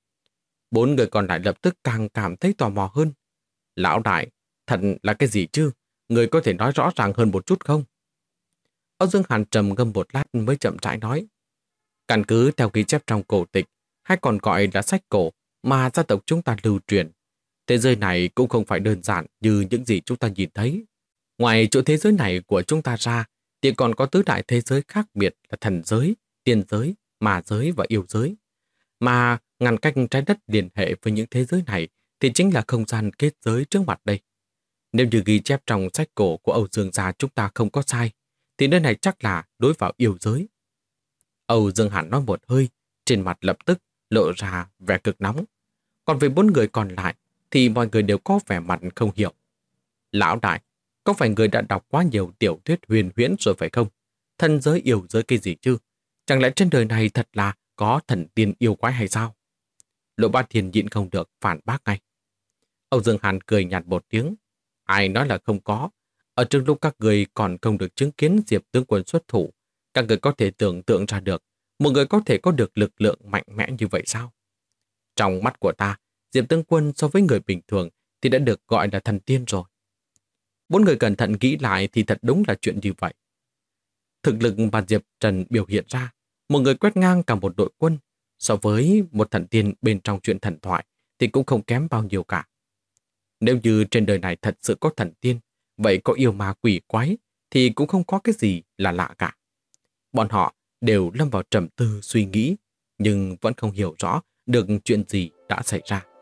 4 người còn lại lập tức càng cảm thấy tò mò hơn. Lão đại, thật là cái gì chứ? Người có thể nói rõ ràng hơn một chút không? Âu Dương Hàn trầm ngâm một lát mới chậm rãi nói. Căn cứ theo ghi chép trong cổ tịch, hay còn gọi là sách cổ mà gia tộc chúng ta lưu truyền, thế giới này cũng không phải đơn giản như những gì chúng ta nhìn thấy. Ngoài chỗ thế giới này của chúng ta ra, thì còn có tứ đại thế giới khác biệt là thần giới, tiên giới, ma giới và yêu giới. Mà ngăn cách trái đất liên hệ với những thế giới này thì chính là không gian kết giới trước mặt đây. Nếu như ghi chép trong sách cổ của Âu Dương gia chúng ta không có sai, thì nơi này chắc là đối vào yêu giới. Âu Dương Hàn nói một hơi, trên mặt lập tức lộ ra vẻ cực nóng. Còn về 4 người còn lại thì mọi người đều có vẻ mặt không hiểu. Lão đại, có phải người đã đọc quá nhiều tiểu thuyết huyền huyễn rồi phải không? Thần giới yêu giới cái gì chứ? Chẳng lẽ trên đời này thật là có thần tiên yêu quái hay sao? Lộ Bá Thiên nhịn không được phản bác ngay. Âu Dương Hàn cười nhạt một tiếng. Ai nói là không có? Ở trước lúc các người còn không được chứng kiến Diệp tướng quân xuất thủ, các người có thể tưởng tượng ra được một người có thể có được lực lượng mạnh mẽ như vậy sao? Trong mắt của ta, Diệp tướng quân so với người bình thường thì đã được gọi là thần tiên rồi. 4 người cẩn thận nghĩ lại thì thật đúng là chuyện như vậy. Thực lực mà Diệp Trần biểu hiện ra, một người quét ngang cả một đội quân, so với một thần tiên bên trong chuyện thần thoại thì cũng không kém bao nhiêu cả. Nếu như trên đời này thật sự có thần tiên, vậy có yêu ma quỷ quái thì cũng không có cái gì là lạ cả. Bọn họ đều lâm vào trầm tư suy nghĩ, nhưng vẫn không hiểu rõ được chuyện gì đã xảy ra.